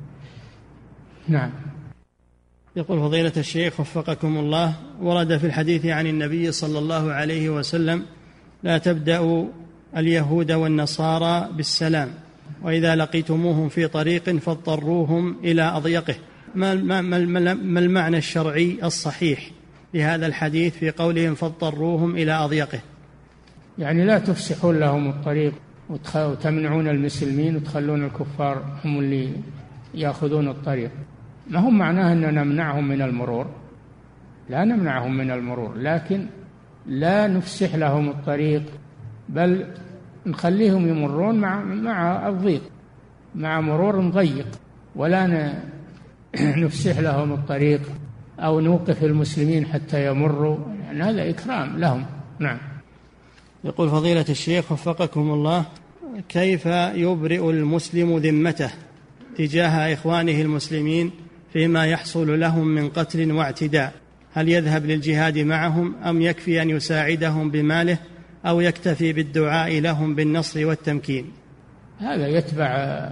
نعم. يقول فضيلة الشيخ وفقكم الله: ورد في الحديث عن النبي صلى الله عليه وسلم: لا تبدأوا اليهود والنصارى بالسلام، وإذا لقيتموهم في طريق فاضطروهم إلى أضيقه. ما, ما, ما, ما المعنى الشرعي الصحيح لهذا الحديث في قولهم فاضطروهم إلى أضيقه؟ يعني لا تفسحون لهم الطريق وتمنعون المسلمين وتخلون الكفار هم اللي يأخذون الطريق، ما هم معناه أن نمنعهم من المرور، لا نمنعهم من المرور، لكن لا نفسح لهم الطريق، بل نخليهم يمرون مع مع الضيق، مع مرور ضيق، ولا نفسح لهم الطريق أو نوقف المسلمين حتى يمروا، يعني هذا إكرام لهم. نعم. يقول فضيلة الشيخ وفقكم الله: كيف يبرئ المسلم ذمته تجاه إخوانه المسلمين فيما يحصل لهم من قتل واعتداء؟ هل يذهب للجهاد معهم أم يكفي أن يساعدهم بماله أو يكتفي بالدعاء لهم بالنصر والتمكين؟ هذا يتبع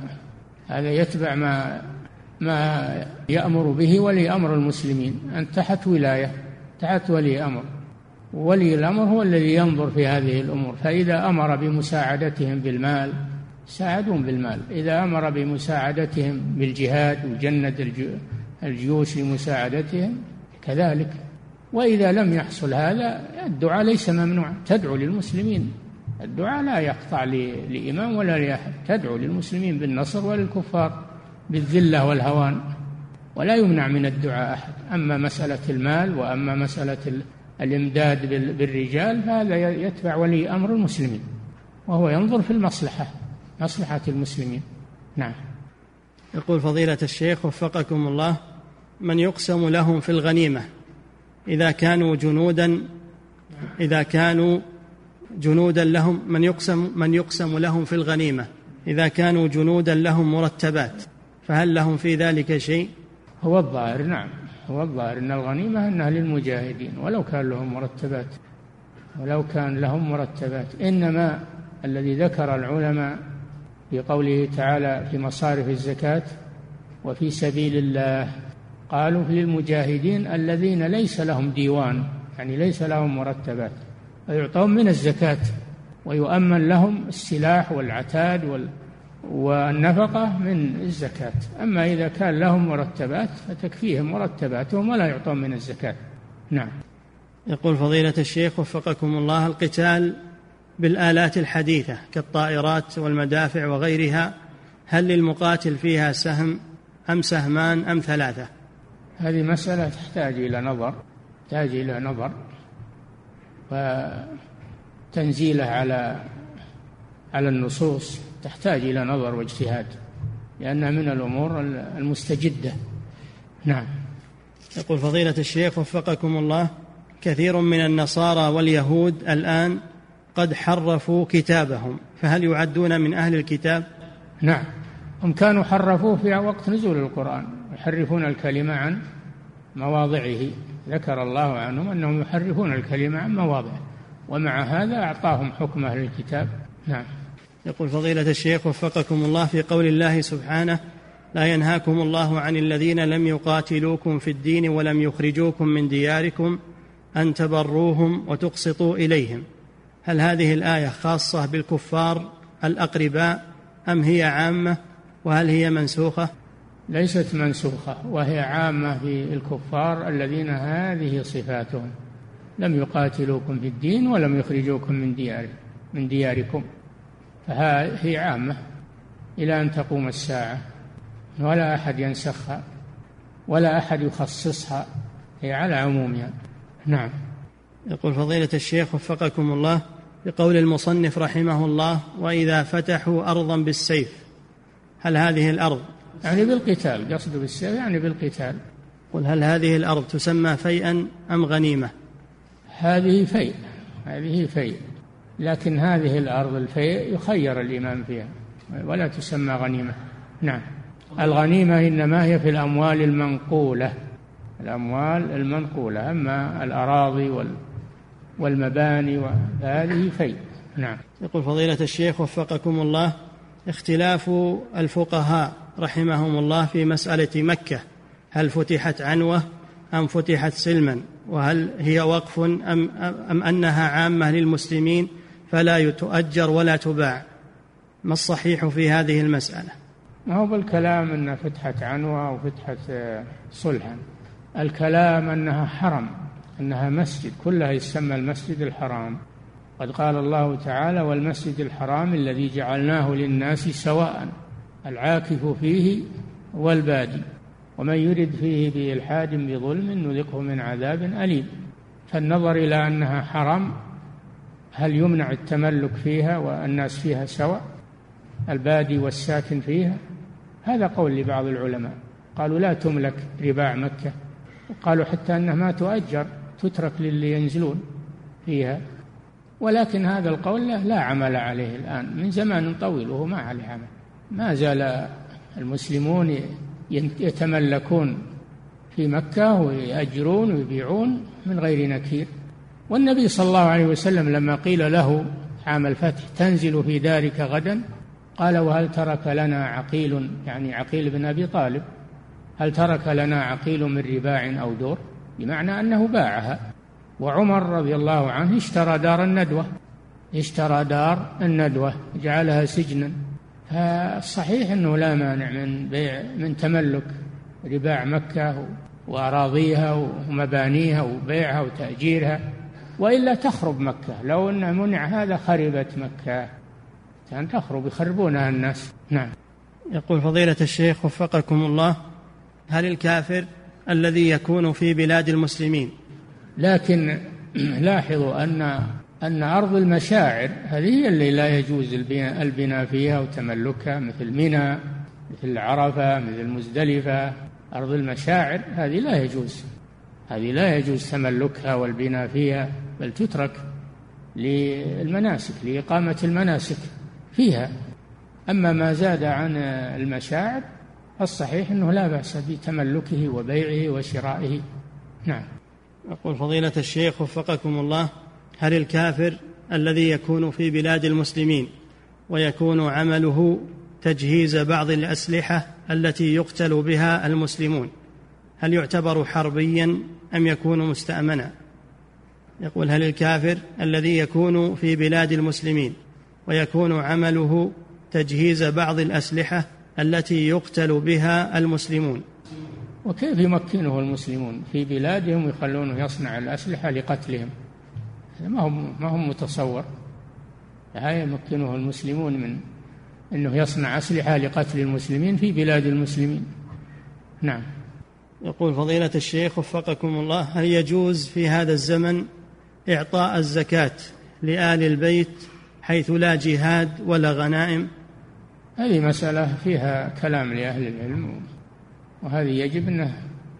هذا يتبع ما ما يأمر به ولي أمر المسلمين. أنت تحت ولاية، تحت ولي أمر، ولي الأمر هو الذي ينظر في هذه الأمور، فإذا أمر بمساعدتهم بالمال ساعدهم بالمال، إذا أمر بمساعدتهم بالجهاد وجند الجيوش لمساعدتهم كذلك. وإذا لم يحصل هذا الدعاء ليس ممنوعا، تدعو للمسلمين، الدعاء لا يقطع لإمام ولا لأحد، تدعو للمسلمين بالنصر وللكفار بالذلة والهوان، ولا يمنع من الدعاء أحد. أما مسألة المال وأما مسألة الإمداد بالرجال فهذا يتبع ولي أمر المسلمين، وهو ينظر في المصلحة، مصلحة المسلمين. نعم. يقول فضيلة الشيخ وفقكم الله: من يقسم لهم في الغنيمة إذا كانوا جنودا إذا كانوا جنودا لهم من يقسم من يقسم لهم في الغنيمة إذا كانوا جنودا لهم مرتبات، فهل لهم في ذلك شيء؟ هو الظاهر، نعم، هو الظاهر أن الغنيمة أنها للمجاهدين ولو كان لهم مرتبات، ولو كان لهم مرتبات. إنما الذي ذكر العلماء في قوله تعالى في مصارف الزكاة وفي سبيل الله، قالوا للمجاهدين الذين ليس لهم ديوان، يعني ليس لهم مرتبات، فيعطون من الزكاة ويؤمن لهم السلاح والعتاد وال والنفقة من الزكاة. أما إذا كان لهم مرتبات فتكفيهم مرتباتهم ولا يعطون من الزكاة. نعم. يقول فضيلة الشيخ وفقكم الله: القتال بالآلات الحديثة كالطائرات والمدافع وغيرها، هل للمقاتل فيها سهم أم سهمان أم ثلاثة؟ هذه مسألة تحتاج إلى نظر تحتاج إلى نظر وتنزيله على على النصوص، تحتاج إلى نظر واجتهاد، لأنها من الأمور المستجدة. نعم. يقول فضيلة الشيخ وفقكم الله: كثير من النصارى واليهود الآن قد حرفوا كتابهم، فهل يعدون من أهل الكتاب؟ نعم، هم كانوا حرفوه في وقت نزول القرآن، يحرفون الكلمة عن مواضعه، ذكر الله عنهم أنهم يحرفون الكلمة عن مواضعه، ومع هذا أعطاهم حكم أهل الكتاب. نعم. يقول فضيلة الشيخ وفقكم الله: في قول الله سبحانه: لا ينهاكم الله عن الذين لم يقاتلوكم في الدين ولم يخرجوكم من دياركم أن تبروهم وتقسطوا إليهم، هل هذه الآية خاصة بالكفار الأقرباء أم هي عامة، وهل هي منسوخة؟ ليست منسوخة، وهي عامة في الكفار الذين هذه صفاتهم، لم يقاتلوكم في الدين ولم يخرجوكم من ديار من دياركم، فهي عامة إلى أن تقوم الساعة، ولا أحد ينسخها ولا أحد يخصصها، هي على عمومها. نعم. يقول فضيلة الشيخ وفقكم الله: بقول المصنف رحمه الله: وإذا فتحوا أرضا بالسيف، هل هذه الأرض يعني بالقتال، قصد بالسيف يعني بالقتال. قل هل هذه الأرض تسمى فيئا أم غنيمة؟ هذه فيء، هذه فيء، لكن هذه الأرض الفيء يخير الإمام فيها ولا تسمى غنيمة. نعم. الغنيمة إنما هي في الأموال المنقولة، الأموال المنقولة، أما الأراضي والمباني وهذه فيء. نعم. يقول فضيلة الشيخ وفقكم الله: اختلاف الفقهاء رحمهم الله في مسألة مكة، هل فتحت عنوة أم فتحت سلما، وهل هي وقف أم, أم أنها عامة للمسلمين فلا تؤجر ولا تباع؟ ما الصحيح في هذه المسألة؟ ما هو بالكلام أنها فتحت عنوة أو فتحت صلحا، الكلام أنها حرم، أنها مسجد، كلها يسمى المسجد الحرام. قد قال الله تعالى: والمسجد الحرام الذي جعلناه للناس سواء العاكف فيه والبادي. ومن يرد فيه بإلحاد بظلم نذقه من عذاب أليم. فالنظر إلى أنها حرام، هل يمنع التملك فيها والناس فيها سواء، البادي والساكن فيها؟ هذا قول لبعض العلماء، قالوا لا تملك رباع مكة، وقالوا حتى أنها ما تؤجر، تترك للي ينزلون فيها. ولكن هذا القول لا, لا عمل عليه الآن من زمان طويل، وهو ما عليه عمل. ما زال المسلمون يتملكون في مكة ويأجرون ويبيعون من غير نكير. والنبي صلى الله عليه وسلم لما قيل له عام الفتح تنزل في دارك غدا، قال وهل ترك لنا عقيل، يعني عقيل بن أبي طالب، هل ترك لنا عقيل من رباع أو دور، بمعنى أنه باعها. وعمر رضي الله عنه اشترى دار الندوة، اشترى دار الندوة جعلها سجنا. فالصحيح أنه لا مانع من بيع من تملك رباع مكة وأراضيها ومبانيها وبيعها وتأجيرها، وإلا تخرب مكة. لو أن منع هذا خربت مكة، كان تخرب يخربونها الناس. نعم. يقول فضيلة الشيخ وفقكم الله، هل الكافر الذي يكون في بلاد المسلمين، لكن لاحظوا أن أن أرض المشاعر هذه اللي لا يجوز البناء فيها وتملكها، مثل منى، مثل عرفة، مثل مزدلفة، أرض المشاعر هذه لا يجوز، هذه لا يجوز تملكها والبناء فيها، بل تترك للمناسك، لإقامة المناسك فيها. أما ما زاد عن المشاعر الصحيح أنه لا بأس بتملكه وبيعه وشرائه. نعم. يقول فضيلة الشيخ وفقكم الله، هل الكافر الذي يكون في بلاد المسلمين ويكون عمله تجهيز بعض الأسلحة التي يقتل بها المسلمون، هل يعتبر حربيا أم يكون مستأمنا؟ يقول هل الكافر الذي يكون في بلاد المسلمين ويكون عمله تجهيز بعض الأسلحة التي يقتل بها المسلمون، وكيف يمكنه المسلمون في بلادهم ويخلونه يصنع الأسلحة لقتلهم؟ ما هم ما هم متصور. لا يمكنه المسلمون من أنه يصنع أسلحة لقتل المسلمين في بلاد المسلمين. نعم. يقول فضيلة الشيخ وفقكم الله، هل يجوز في هذا الزمن إعطاء الزكاة لآل البيت حيث لا جهاد ولا غنائم؟ هذه مسألة فيها كلام لأهل العلم، وهذه يجب أنها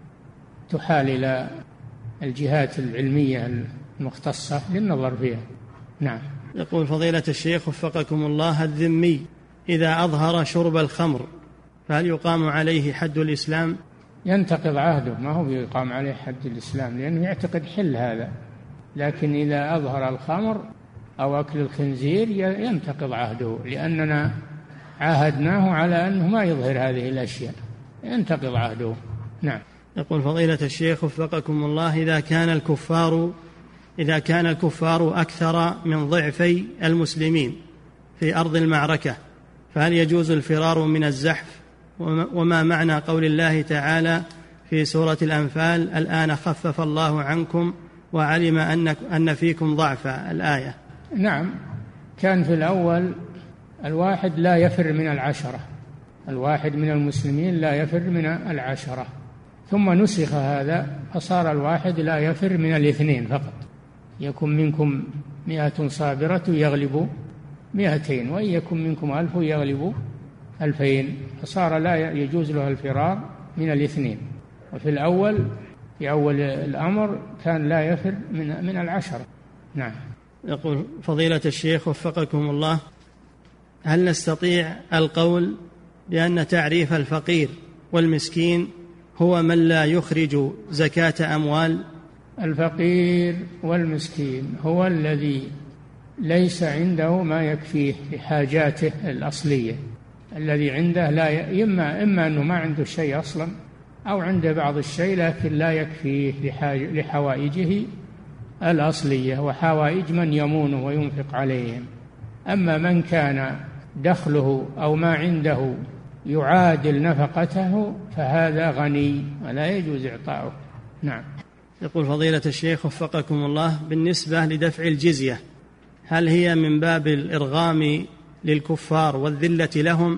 تحال إلى الجهات العلمية المختصة للنظر فيها. نعم. يقول فضيلة الشيخ وفقكم الله، الذمي إذا أظهر شرب الخمر فهل يقام عليه حد الإسلام؟ ينتقض عهده، ما هو يقام عليه حد الإسلام لأنه يعتقد حل هذا، لكن إذا أظهر الخمر أو أكل الخنزير ينتقض عهده، لأننا عاهدناه على أنه ما يظهر هذه الأشياء، ينتقض عهده. نعم. يقول فضيلة الشيخ وفقكم الله، إذا كان الكفار إذا كان الكفار أكثر من ضعفي المسلمين في أرض المعركة، فهل يجوز الفرار من الزحف؟ وما معنى قول الله تعالى في سورة الأنفال الآن خفف الله عنكم وعلم أن أن فيكم ضعفا، الآية؟ نعم، كان في الأول الواحد لا يفر من العشرة، الواحد من المسلمين لا يفر من العشرة، ثم نسخ هذا فصار الواحد لا يفر من الاثنين فقط، يكن منكم مئة صابرة يغلب مئتين وإن يكن منكم ألف يغلب ألفين، فصار لا يجوز له الفرار من الاثنين. وفي الأول في أول الأمر كان لا يفر من من العشرة. نعم. يقول فضيلة الشيخ وفقكم الله، هل نستطيع القول بأن تعريف الفقير والمسكين هو من لا يخرج زكاة أموال؟ الفقير والمسكين هو الذي ليس عنده ما يكفيه لحاجاته الأصلية، الذي عنده لا إما إما أنه ما عنده شيء أصلا أو عنده بعض الشيء لكن لا يكفيه لحوائجه الأصلية وحوائج من يمونه وينفق عليهم. أما من كان دخله أو ما عنده يعادل نفقته فهذا غني ولا يجوز إعطاؤه. نعم. يقول فضيلة الشيخ وفقكم الله، بالنسبة لدفع الجزية هل هي من باب الإرغام للكفار والذلة لهم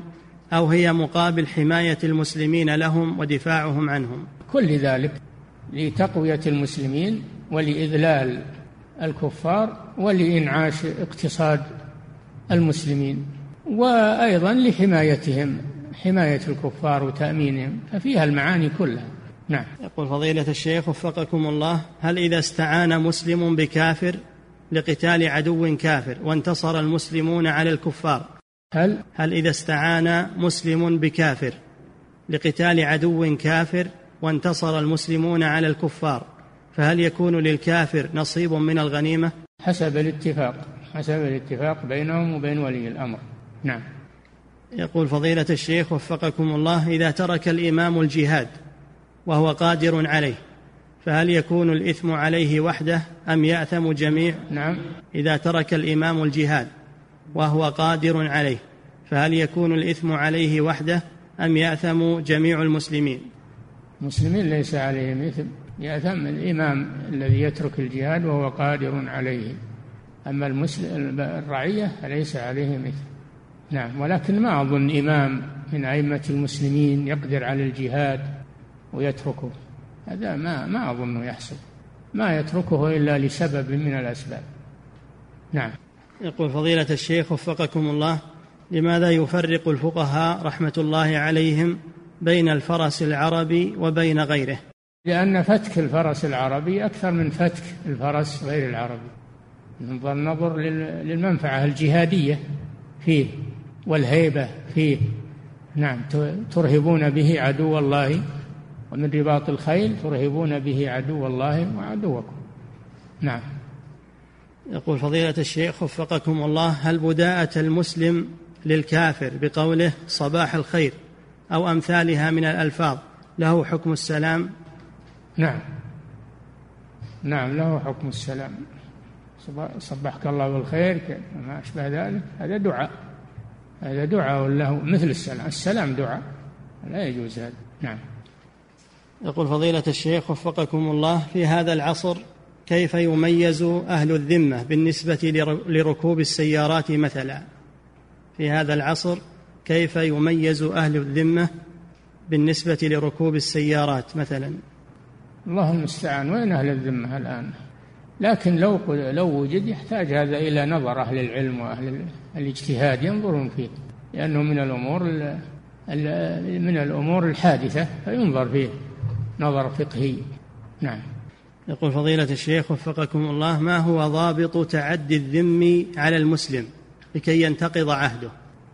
أو هي مقابل حماية المسلمين لهم ودفاعهم عنهم؟ كل ذلك لتقوية المسلمين ولإذلال الكفار ولإنعاش اقتصاد المسلمين، وأيضا لحمايتهم، حماية الكفار وتأمينهم، ففيها المعاني كلها. نعم. يقول فضيلة الشيخ وفقكم الله: هل إذا استعان مسلم بكافر لقتال عدو كافر وانتصر المسلمون على الكفار هل هل إذا استعان مسلم بكافر لقتال عدو كافر وانتصر المسلمون على الكفار فهل يكون للكافر نصيب من الغنيمة؟ حسب الاتفاق حسب الاتفاق بينهم وبين ولي الأمر. نعم. يقول فضيلة الشيخ وفقكم الله: إذا ترك الإمام الجهاد وهو قادر عليه فهل يكون الإثم عليه وحده أم يأثم جميع؟ نعم. إذا ترك الإمام الجهاد وهو قادر عليه فهل يكون الإثم عليه وحده أم يأثم جميع المسلمين؟ المسلمين ليس عليهم إثم، يأثم الإمام الذي يترك الجهاد وهو قادر عليه، أما المسلم الرعية فليس عليهم إثم. نعم. ولكن ما أظن إمام من أئمة المسلمين يقدر على الجهاد ويتركه، هذا ما ما أظنه يحصل، ما يتركه إلا لسبب من الأسباب. نعم. يقول فضيلة الشيخ وفقكم الله: لماذا يفرق الفقهاء رحمة الله عليهم بين الفرس العربي وبين غيره؟ لأن فتك الفرس العربي أكثر من فتك الفرس غير العربي، ننظر للمنفعة الجهادية فيه والهيبة فيه. نعم. ترهبون به عدو الله، ومن رباط الخيل ترهبون به عدو الله وعدوكم. نعم. يقول فضيلة الشيخ وفقكم الله: هل بداءة المسلم للكافر بقوله صباح الخير أو أمثالها من الألفاظ له حكم السلام؟ نعم. نعم له حكم السلام، صبحك الله بالخير ما أشبه ذلك، هذا دعاء، هذا دعاء له مثل السلام، السلام دعاء، لا يجوز هذا. نعم. يقول فضيلة الشيخ وفقكم الله: في هذا العصر كيف يميز أهل الذمة بالنسبة لركوب السيارات مثلا؟ في هذا العصر كيف يميز أهل الذمة بالنسبة لركوب السيارات مثلا؟ الله المستعان، وين أهل الذمة الآن؟ لكن لو لو وجد يحتاج هذا إلى نظر أهل العلم وأهل الاجتهاد ينظرون فيه، لأنه من الأمور من الأمور الحادثة فينظر فيه نظر فقهي. نعم. يقول فضيلة الشيخ وفقكم الله: ما هو ضابط تعدي الذم على المسلم لكي ينتقض عهده؟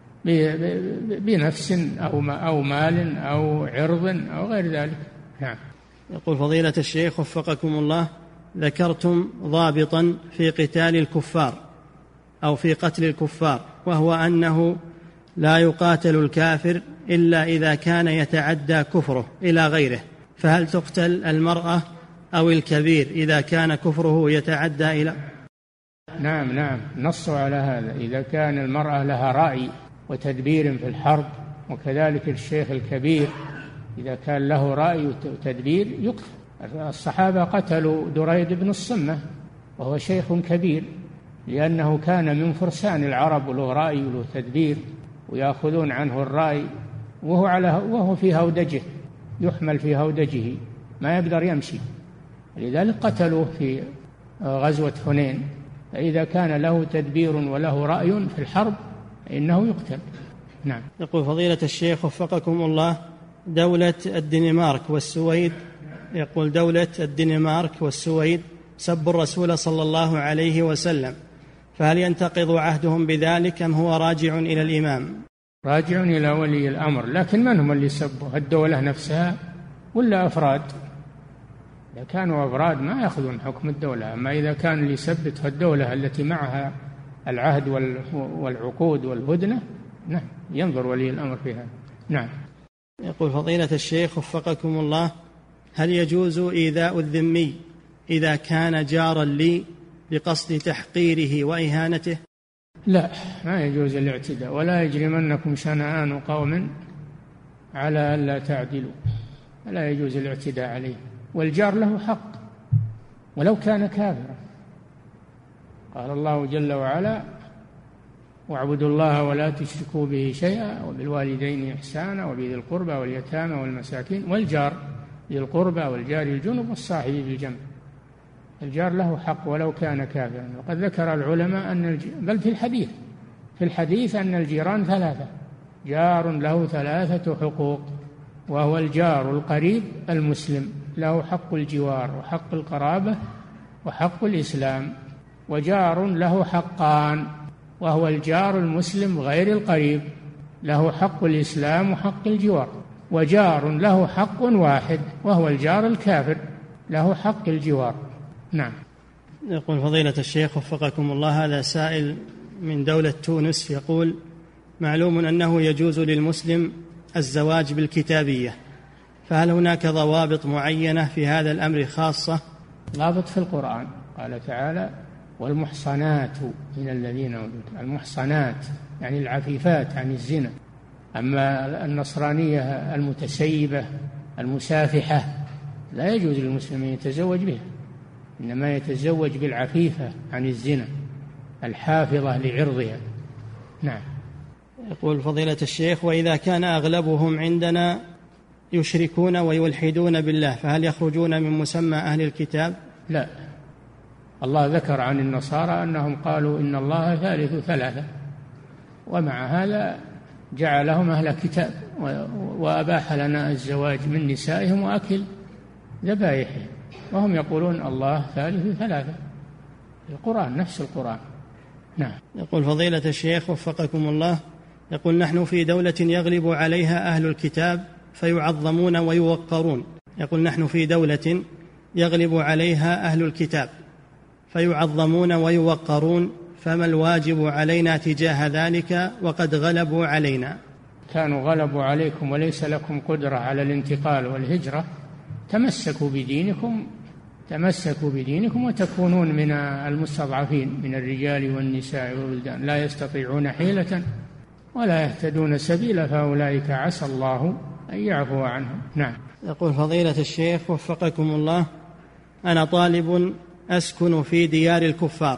بنفس أو أو مال أو عرض أو غير ذلك. نعم. يقول فضيلة الشيخ وفقكم الله: ذكرتم ضابطا في قتال الكفار أو في قتل الكفار، وهو أنه لا يقاتل الكافر إلا إذا كان يتعدى كفره إلى غيره، فهل تقتل المرأة أو الكبير إذا كان كفره يتعدى إلى؟ نعم نعم نصوا على هذا، إذا كان المرأة لها رأي وتدبير في الحرب، وكذلك الشيخ الكبير إذا كان له رأي وتدبير يقتل. الصحابة قتلوا دريد بن الصمة وهو شيخ كبير، لأنه كان من فرسان العرب وله رأي وله تدبير ويأخذون عنه الرأي، وهو على وهو في هودجه، يحمل في هودجه ما يقدر يمشي، لذلك قتلوه في غزوة حنين. فإذا كان له تدبير وله رأي في الحرب إنه يقتل. نعم. يقول فضيلة الشيخ وفقكم الله: دولة الدنمارك والسويد يقول دولة الدنمارك والسويد سبوا الرسول صلى الله عليه وسلم، فهل ينتقض عهدهم بذلك أم هو راجع إلى الإمام؟ راجع إلى ولي الأمر، لكن من هم اللي سبوا؟ الدولة نفسها ولا أفراد؟ إذا كانوا أفراد ما يأخذون حكم الدولة، أما إذا كان اللي يثبتها الدولة التي معها العهد والعقود والهدنة، نعم ينظر ولي الأمر فيها. نعم. يقول فضيلة الشيخ وفقكم الله: هل يجوز إيذاء الذمي إذا كان جارا لي بقصد تحقيره وإهانته؟ لا، ما يجوز الاعتداء، ولا يجرمنكم شنآن قوم على ألا تعدلوا، لا يجوز الاعتداء عليه، والجار له حق ولو كان كافرا. قال الله جل وعلا: واعبدوا الله ولا تشركوا به شيئا وبالوالدين إحسانا وبذي القربى واليتامى والمساكين والجار ذي القربى والجار الجنب والصاحب بالجنب. الجار له حق ولو كان كافرا. وقد ذكر العلماء أن الج... بل في الحديث في الحديث أن الجيران ثلاثة، جار له ثلاثة حقوق، وهو الجار القريب المسلم له حق الجوار وحق القرابة وحق الإسلام، وجار له حقان وهو الجار المسلم غير القريب له حق الإسلام وحق الجوار، وجار له حق واحد وهو الجار الكافر له حق الجوار. نعم. يقول فضيلة الشيخ وفقكم الله، هذا سائل من دولة تونس يقول: معلوم أنه يجوز للمسلم الزواج بالكتابية، فهل هناك ضوابط معينة في هذا الأمر خاصة؟ ضابط في القرآن، قال تعالى: والمحصنات من الذين أوتوا. المحصنات يعني العفيفات عن الزنا. أما النصرانية المتسيبة المسافحة لا يجوز للمسلم يتزوج بها، إنما يتزوج بالعفيفة عن الزنا الحافظة لعرضها. نعم. يقول فضيلة الشيخ: وإذا كان أغلبهم عندنا يشركون ويلحدون بالله، فهل يخرجون من مسمى أهل الكتاب؟ لا، الله ذكر عن النصارى أنهم قالوا إن الله ثالث ثلاثة، ومع هذا جعلهم أهل كتاب وأباح لنا الزواج من نسائهم وأكل ذبائحهم، وهم يقولون الله ثالث ثلاثة. القرآن نفس القرآن. نعم. يقول فضيلة الشيخ وفقكم الله، يقول: نحن في دولة يغلب عليها أهل الكتاب فيعظمون ويوقرون. يقول: نحن في دولة يغلب عليها أهل الكتاب فيعظمون ويوقرون، فما الواجب علينا تجاه ذلك وقد غلبوا علينا؟ كانوا غلبوا عليكم وليس لكم قدرة على الانتقال والهجرة، تمسكوا بدينكم تمسكوا بدينكم وتكونون من المستضعفين من الرجال والنساء والولدان لا يستطيعون حيلة ولا يهتدون سبيلا، فأولئك عسى الله أن يعفو عنهم. نعم. يقول فضيلة الشيخ وفقكم الله: أنا طالب أسكن في ديار الكفار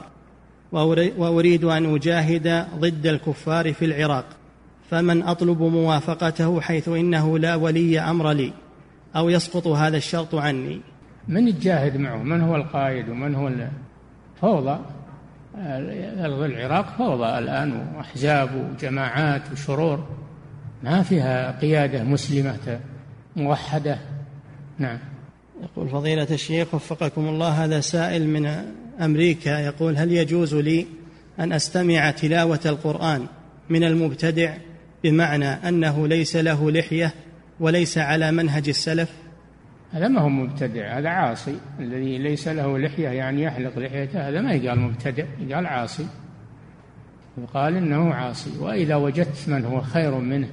وأريد أن أجاهد ضد الكفار في العراق، فمن أطلب موافقته حيث إنه لا ولي أمر لي، أو يسقط هذا الشرط عني؟ من يجاهد معه؟ من هو القائد ومن هو فوضى؟ العراق فوضى الآن، وأحزاب وجماعات وشرور، ما فيها قيادة مسلمة موحدة. نعم. يقول فضيلة الشيخ وفقكم الله، هذا سائل من أمريكا يقول: هل يجوز لي أن أستمع تلاوة القرآن من المبتدع، بمعنى أنه ليس له لحية وليس على منهج السلف؟ هذا ما هو مبتدع، هذا عاصي. الذي ليس له لحية يعني يحلق لحيته، هذا ما يقال مبتدع، يقال عاصي، يقال إنه عاصي. وإذا وجدت من هو خير منه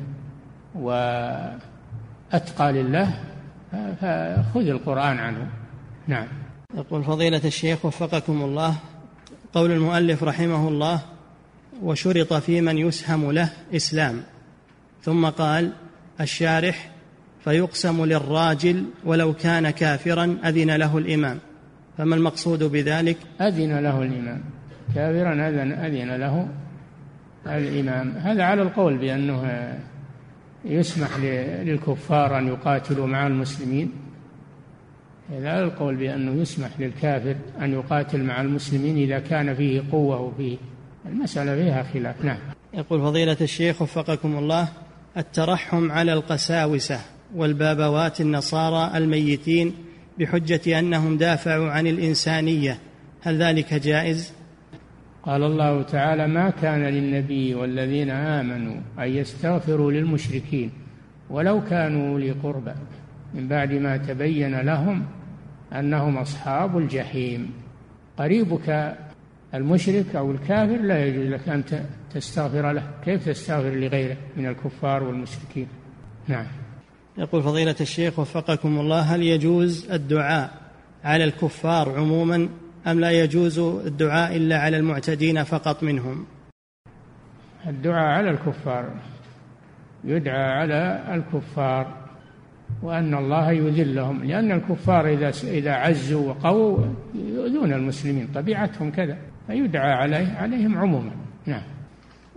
وأتقى لله فخذ القرآن عنه. نعم. يقول فضيلة الشيخ وفقكم الله، قول المؤلف رحمه الله: وشرط في من يسهم له إسلام، ثم قال الشارح: فيقسم للراجل ولو كان كافرا أذن له الإمام، فما المقصود بذلك؟ أذن له الإمام، كافرا أذن, أذن له الإمام. هذا على القول بأنه يسمح للكفار أن يقاتلوا مع المسلمين، هذا على القول بأنه يسمح للكافر أن يقاتل مع المسلمين إذا كان فيه قوة وفيه، المسألة فيها خلاف. نعم. يقول فضيلة الشيخ وفقكم الله: الترحم على القساوسة والبابوات النصارى الميتين بحجة أنهم دافعوا عن الإنسانية، هل ذلك جائز؟ قال الله تعالى: ما كان للنبي والذين آمنوا أن يستغفروا للمشركين ولو كانوا أولي قربى من بعد ما تبين لهم أنهم أصحاب الجحيم. قريبك المشرك أو الكافر لا يجوز لك أن تستغفر له، كيف تستغفر لغيره من الكفار والمشركين؟ نعم. يقول فضيلة الشيخ وفقكم الله: هل يجوز الدعاء على الكفار عموما أم لا يجوز الدعاء إلا على المعتدين فقط منهم؟ الدعاء على الكفار، يدعى على الكفار وأن الله يذلهم، لأن الكفار إذا إذا عزوا وقووا يؤذون المسلمين، طبيعتهم كذا، فيدعى عليه عليهم عموما. نعم.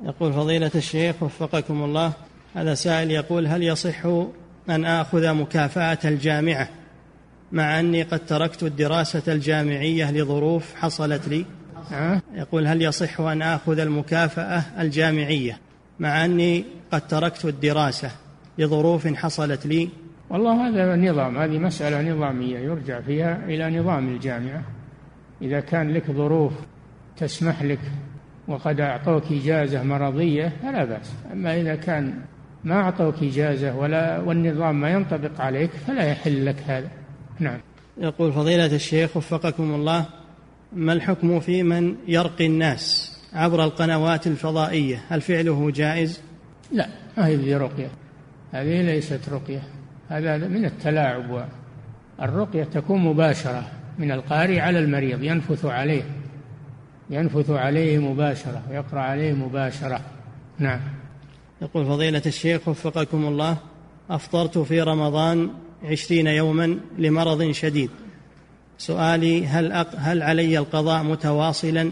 يقول فضيلة الشيخ وفقكم الله، هذا سائل يقول: هل يصح أن آخذ مكافأة الجامعة مع أني قد تركت الدراسة الجامعية لظروف حصلت لي؟ أه؟ يقول: هل يصح أن آخذ المكافأة الجامعية مع أني قد تركت الدراسة لظروف حصلت لي؟ والله هذا نظام، هذه مسألة نظامية يرجع فيها إلى نظام الجامعة. إذا كان لك ظروف تسمح لك وقد أعطوك إجازة مرضية فلا بأس، أما إذا كان ما أعطوك إجازة ولا والنظام ما ينطبق عليك فلا يحل لك هذا. نعم. يقول فضيلة الشيخ وفقكم الله: ما الحكم في من يرقي الناس عبر القنوات الفضائية؟ هل فعله جائز؟ لا، ما هي رقية، هذه ليست رقية، هذا من التلاعب. الرقية تكون مباشرة من القارئ على المريض، ينفث عليه ينفث عليه مباشرة ويقرأ عليه مباشرة. نعم. يقول فضيلة الشيخ وفقكم الله: أفطرت في رمضان عشرين يوما لمرض شديد، سؤالي: هل, أق... هل علي القضاء متواصلا؟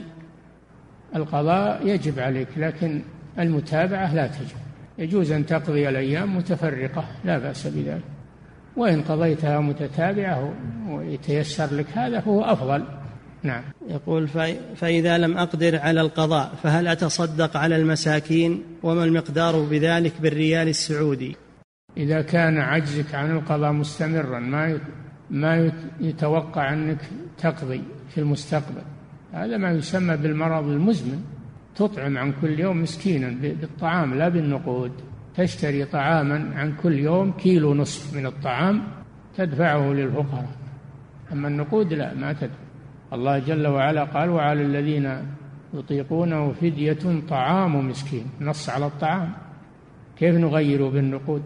القضاء يجب عليك، لكن المتابعة لا تجب. يجوز أن تقضي الأيام متفرقة، لا بأس بذلك، وإن قضيتها متتابعة ويتيسر لك هذا هو أفضل. نعم. يقول: فإذا لم أقدر على القضاء فهل أتصدق على المساكين؟ وما المقدار بذلك بالريال السعودي؟ إذا كان عجزك عن القضاء مستمرا ما ما يتوقع أنك تقضي في المستقبل، هذا ما يسمى بالمرض المزمن، تطعم عن كل يوم مسكينا بالطعام لا بالنقود، تشتري طعاما عن كل يوم كيلو نصف من الطعام تدفعه للفقراء، أما النقود لا، ما تدفع. الله جل وعلا قال: وعلى الذين يطيقونه فدية طعام مسكين، نص على الطعام، كيف نغيره بالنقود؟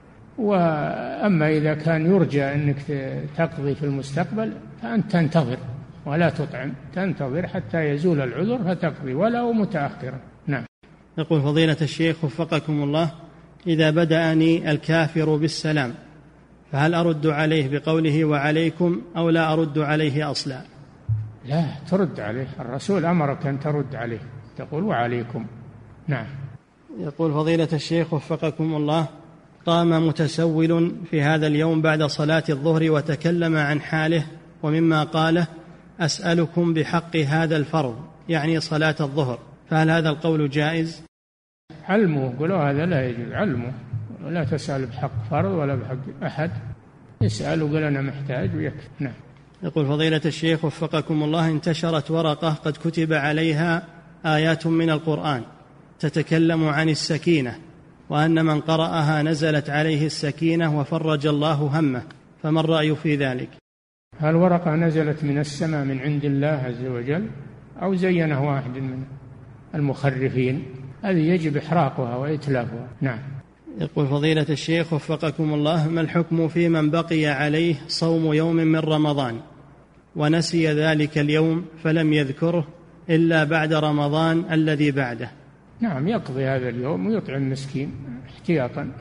وأما إذا كان يرجى أنك تقضي في المستقبل فأنت تنتظر ولا تطعم، تنتظر حتى يزول العذر فتقضي ولو متأخرا. نعم. يقول فضيلة الشيخ وفقكم الله: إذا بدأني الكافر بالسلام فهل أرد عليه بقوله وعليكم أو لا أرد عليه أصلا؟ لا، ترد عليه، الرسول أمرك أن ترد عليه، تقول وعليكم. نعم. يقول فضيلة الشيخ وفقكم الله: قام متسول في هذا اليوم بعد صلاة الظهر وتكلم عن حاله، ومما قاله: أسألكم بحق هذا الفرض، يعني صلاة الظهر، فهل هذا القول جائز؟ علمه، قولوا هذا لا يجوز، علمه، لا تسأل بحق فرض ولا بحق أحد، اسأل وقل أنا محتاج ويكفي. نعم. يقول فضيلة الشيخ وفقكم الله: انتشرت ورقة قد كتب عليها آيات من القرآن تتكلم عن السكينة، وأن من قرأها نزلت عليه السكينة وفرج الله همه، فما الرأي في ذلك؟ هالورقة نزلت من السماء من عند الله عز وجل أو زينه واحد من المخرفين؟ هذه يجب إحراقها وإتلافها. نعم. يقول فضيلة الشيخ وفقكم الله: ما الحكم في من بقي عليه صوم يوم من رمضان ونسي ذلك اليوم فلم يذكره إلا بعد رمضان الذي بعده؟ نعم، يقضي هذا اليوم ويطعم مسكين احتياطا،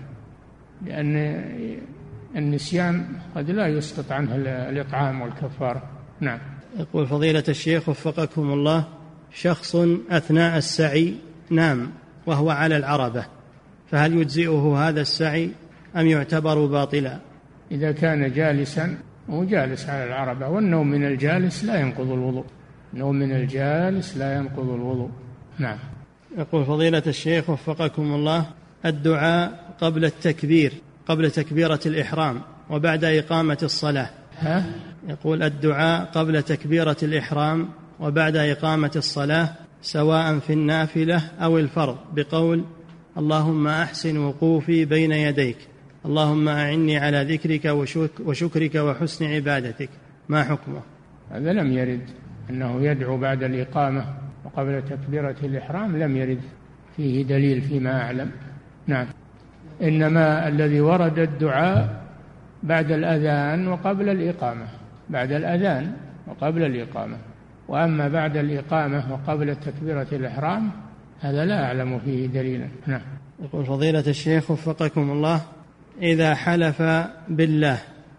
لأن النسيان قد لا يسقط عنه الإطعام والكفارة. نعم. يقول فضيلة الشيخ وفقكم الله: شخص أثناء السعي نام وهو على العربة، فهل يجزئه هذا السعي أم يعتبر باطلا؟ إذا كان جالسا هو جالس على العربة، والنوم من الجالس لا ينقض الوضوء، النوم من الجالس لا ينقض الوضوء. نعم. يقول فضيلة الشيخ وفقكم الله: الدعاء قبل التكبير قبل تكبيرة الإحرام وبعد إقامة الصلاة. ها؟ يقول: الدعاء قبل تكبيرة الإحرام وبعد إقامة الصلاة سواء في النافلة أو الفرض بقول: اللهم أحسن وقوفي بين يديك، اللهم أعني على ذكرك وشكرك وحسن عبادتك، ما حكمه؟ هذا لم يرد أنه يدعو بعد الإقامة وقبل تكبيرة الإحرام، لم يرد فيه دليل فيما أعلم. نعم. إنما الذي ورد الدعاء بعد الأذان وقبل الإقامة، بعد الأذان وقبل الإقامة، وأما بعد الإقامة وقبل تكبيرة الإحرام هذا لا أعلم فيه دليلا. نعم. يقول فضيلة الشيخ وفقكم الله: إذا حلف بالله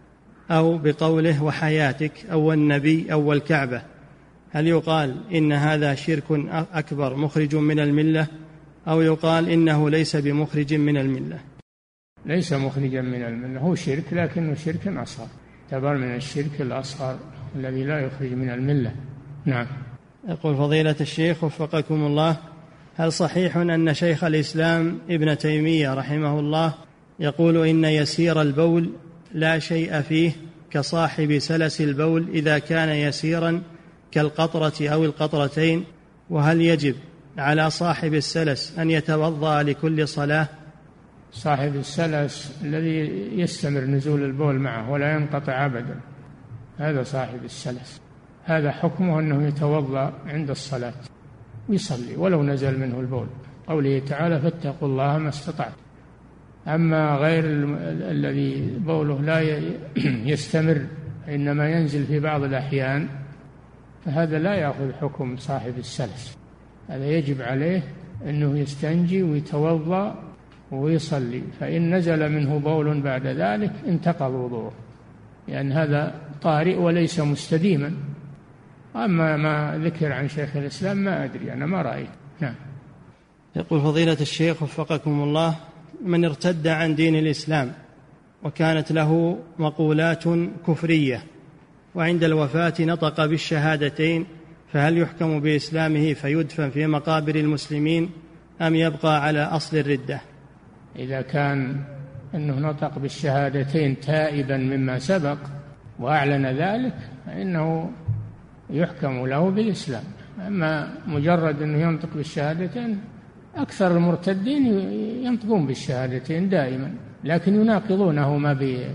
أو بقوله وحياتك أو النبي أو الكعبة، هل يقال إن هذا شرك أكبر مخرج من الملة أو يقال إنه ليس بمخرج من الملة؟ ليس مخرجا من الملة، هو شرك لكنه شرك أصغر، يعتبر من الشرك الأصغر الذي لا يخرج من الملة. نعم. يقول فضيلة الشيخ وفقكم الله: هل صحيح أن شيخ الإسلام ابن تيمية رحمه الله يقول إن يسير البول لا شيء فيه كصاحب سلس البول إذا كان يسيرا كالقطرة أو القطرتين؟ وهل يجب على صاحب السلس أن يتوضأ لكل صلاة؟ صاحب السلس الذي يستمر نزول البول معه ولا ينقطع أبدا، هذا صاحب السلس، هذا حكمه أنه يتوضأ عند الصلاة ويصلي ولو نزل منه البول، قوله تعالى: فاتقوا الله ما استطعت. أما غير الذي بوله لا يستمر إنما ينزل في بعض الأحيان فهذا لا يأخذ حكم صاحب السلس، هذا يجب عليه أنه يستنجي ويتوضأ ويصلي، فإن نزل منه بول بعد ذلك انتقض وضوءه، لأن هذا طارئ وليس مستديما. أما ما ذكر عن شيخ الإسلام ما أدري، أنا ما رأيت. نعم. يقول فضيلة الشيخ وفقكم الله: من ارتد عن دين الإسلام وكانت له مقولات كفرية وعند الوفاة نطق بالشهادتين، فهل يحكم بإسلامه فيدفن في مقابر المسلمين أم يبقى على أصل الردة؟ إذا كان أنه نطق بالشهادتين تائبا مما سبق وأعلن ذلك فإنه يحكم له بالإسلام. أما مجرد أنه ينطق بالشهادتين، أكثر المرتدين ينطقون بالشهادتين دائما لكن يناقضونهما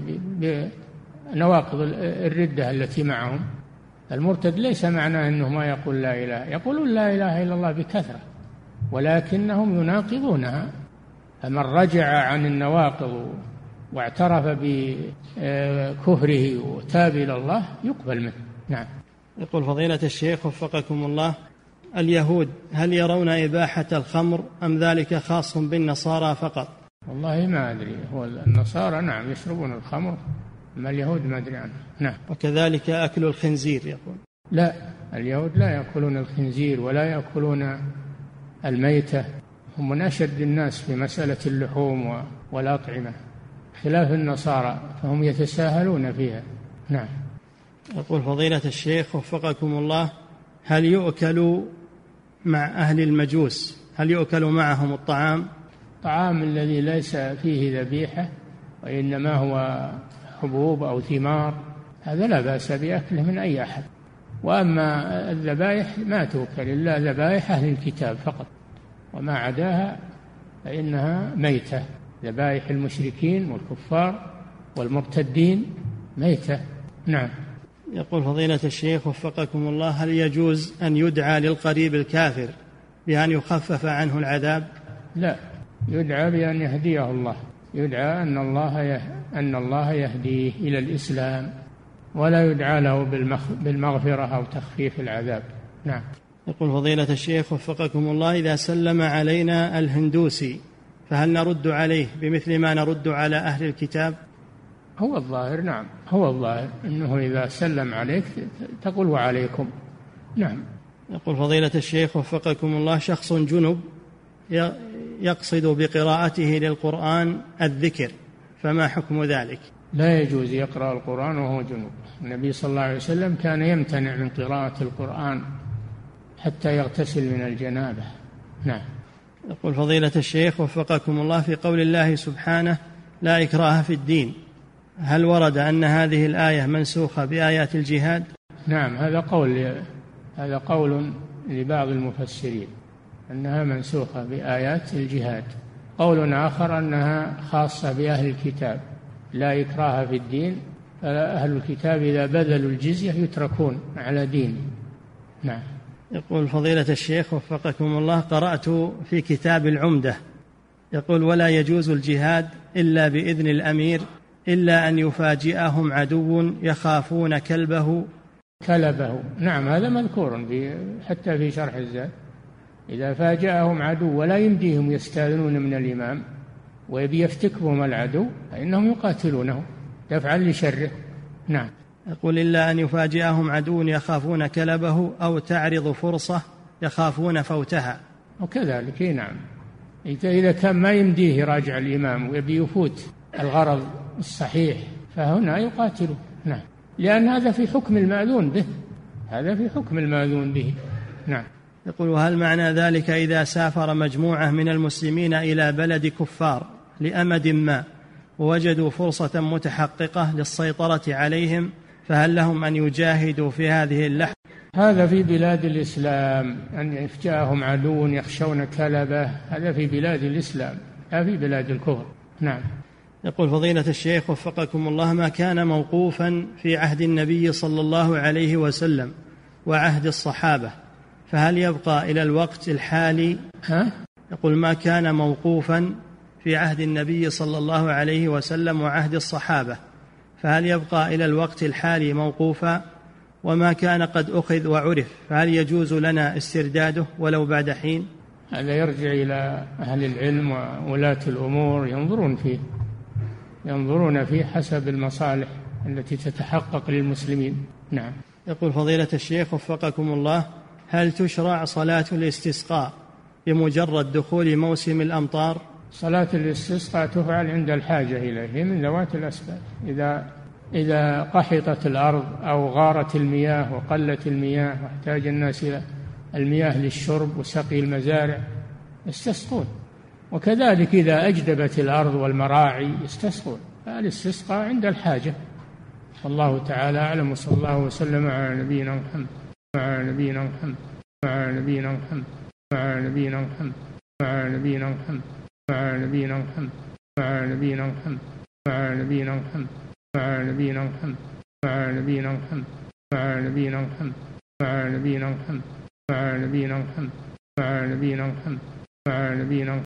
بنواقض الردة التي معهم. المرتد ليس معناه أنه ما يقول لا إله، يقولون لا إله إلا الله بكثرة ولكنهم يناقضونها. فمن رجع عن النواقض واعترف بكفره وتاب إلى الله يقبل منه. نعم. يقول فضيلة الشيخ وفقكم الله: اليهود هل يرون إباحة الخمر أم ذلك خاص بالنصارى فقط؟ والله ما أدري، هو النصارى نعم يشربون الخمر، أما اليهود ما أدري عنه. نعم. وكذلك أكل الخنزير يقول؟ لا، اليهود لا يأكلون الخنزير ولا يأكلون الميتة، هم من أشد الناس في مسألة اللحوم والأطعمة، خلاف النصارى فهم يتساهلون فيها. نعم. يقول فضيلة الشيخ وفقكم الله: هل يؤكل مع أهل المجوس، هل يؤكل معهم الطعام؟ الطعام الذي ليس فيه ذبيحة وإنما هو حبوب أو ثمار هذا لا بأس بأكله من أي أحد، وأما الذبائح ما تؤكل إلا ذبائح أهل الكتاب فقط، وما عداها فإنها ميتة، ذبائح المشركين والكفار والمرتدين ميتة. نعم. يقول فضيلة الشيخ وفقكم الله: هل يجوز أن يدعى للقريب الكافر بأن يخفف عنه العذاب؟ لا، يدعى بأن يهديه الله، يدعى أن الله يه... أن الله يهديه إلى الإسلام، ولا يدعى له بالمغفرة أو تخفيف العذاب. نعم. يقول فضيلة الشيخ وفقكم الله: إذا سلم علينا الهندوسي فهل نرد عليه بمثل ما نرد على أهل الكتاب؟ هو الظاهر، نعم، هو الظاهر أنه إذا سلم عليك تقول وعليكم. نعم. يقول فضيلة الشيخ وفقكم الله: شخص جنب يقصد بقراءته للقرآن الذكر، فما حكم ذلك؟ لا يجوز يقرأ القرآن وهو جنب. النبي صلى الله عليه وسلم كان يمتنع من قراءة القرآن حتى يغتسل من الجنابة. نعم. يقول فضيلة الشيخ وفقكم الله: في قول الله سبحانه: لا إكراه في الدين، هل ورد أن هذه الآية منسوخة بآيات الجهاد؟ نعم، هذا قول هذا قول لبعض المفسرين أنها منسوخة بآيات الجهاد. قول آخر أنها خاصة بأهل الكتاب، لا إكراه في الدين، فأهل الكتاب إذا بذلوا الجزية يتركون على دين. نعم. يقول فضيلة الشيخ وفقكم الله: قرأت في كتاب العمدة يقول: ولا يجوز الجهاد إلا بإذن الأمير إلا أن يفاجئهم عدو يخافون كلبه كلبه. نعم، هذا مذكور في حتى في شرح الزاد، إذا فاجأهم عدو ولا يمديهم يستأذنون من الإمام ويبي يفتكهم العدو فإنهم يقاتلونه دفعا لشره. نعم. يقول: إلا أن يفاجئهم عدو يخافون كلبه أو تعرض فرصة يخافون فوتها. وكذلك نعم، إذا كان ما يمديه يراجع الإمام ويبي يفوت الغرض الصحيح فهنا يقاتله. نعم، لأن هذا في حكم المأذون به، هذا في حكم المأذون به. نعم. يقول: وهل معنى ذلك إذا سافر مجموعة من المسلمين إلى بلد كفار لأمد ما ووجدوا فرصة متحققة للسيطرة عليهم، فهل لهم أن يجاهدوا في هذه اللحظة؟ هذا في بلاد الإسلام، أن يفجأهم عدو يخشون كلبه، هذا في بلاد الإسلام لا في بلاد الكفر. نعم. يقول: فضيلة الشيخ وفقكم الله، ما كان موقوفا في عهد النبي صلى الله عليه وسلم وعهد الصحابة فهل يبقى إلى الوقت الحالي؟ ها؟ يقول: ما كان موقوفا في عهد النبي صلى الله عليه وسلم وعهد الصحابة فهل يبقى إلى الوقت الحالي موقوفا؟ وما كان قد أخذ وعرف فهل يجوز لنا استرداده ولو بعد حين؟ هذا يرجع إلى أهل العلم وولاة الأمور، ينظرون فيه ينظرون فيه حسب المصالح التي تتحقق للمسلمين. نعم. يقول: فضيلة الشيخ وفقكم الله، هل تشرع صلاة الاستسقاء بمجرد دخول موسم الأمطار؟ صلاة الاستسقاء تفعل عند الحاجة إليه من ذوات الأسباب، إذا إذا قحطت الأرض أو غارت المياه وقلت المياه واحتاج الناس إلى المياه للشرب وسقي المزارع يستسقون، وكذلك إذا أجدبت الأرض والمراعي يستسقون. فالاستسقاء عند الحاجة. الله تعالى أعلم، وصلى الله وسلم على نبينا محمد مع نبينا محمد مع نبينا محمد مع نبينا محمد مع نبينا محمد مع نبينا محمد مع نبينا محمد مع نبينا محمد مع نبينا محمد مع نبينا محمد مع نبينا محمد مع نبينا محمد مع نبينا محمد مع نبينا محمد مع نبينا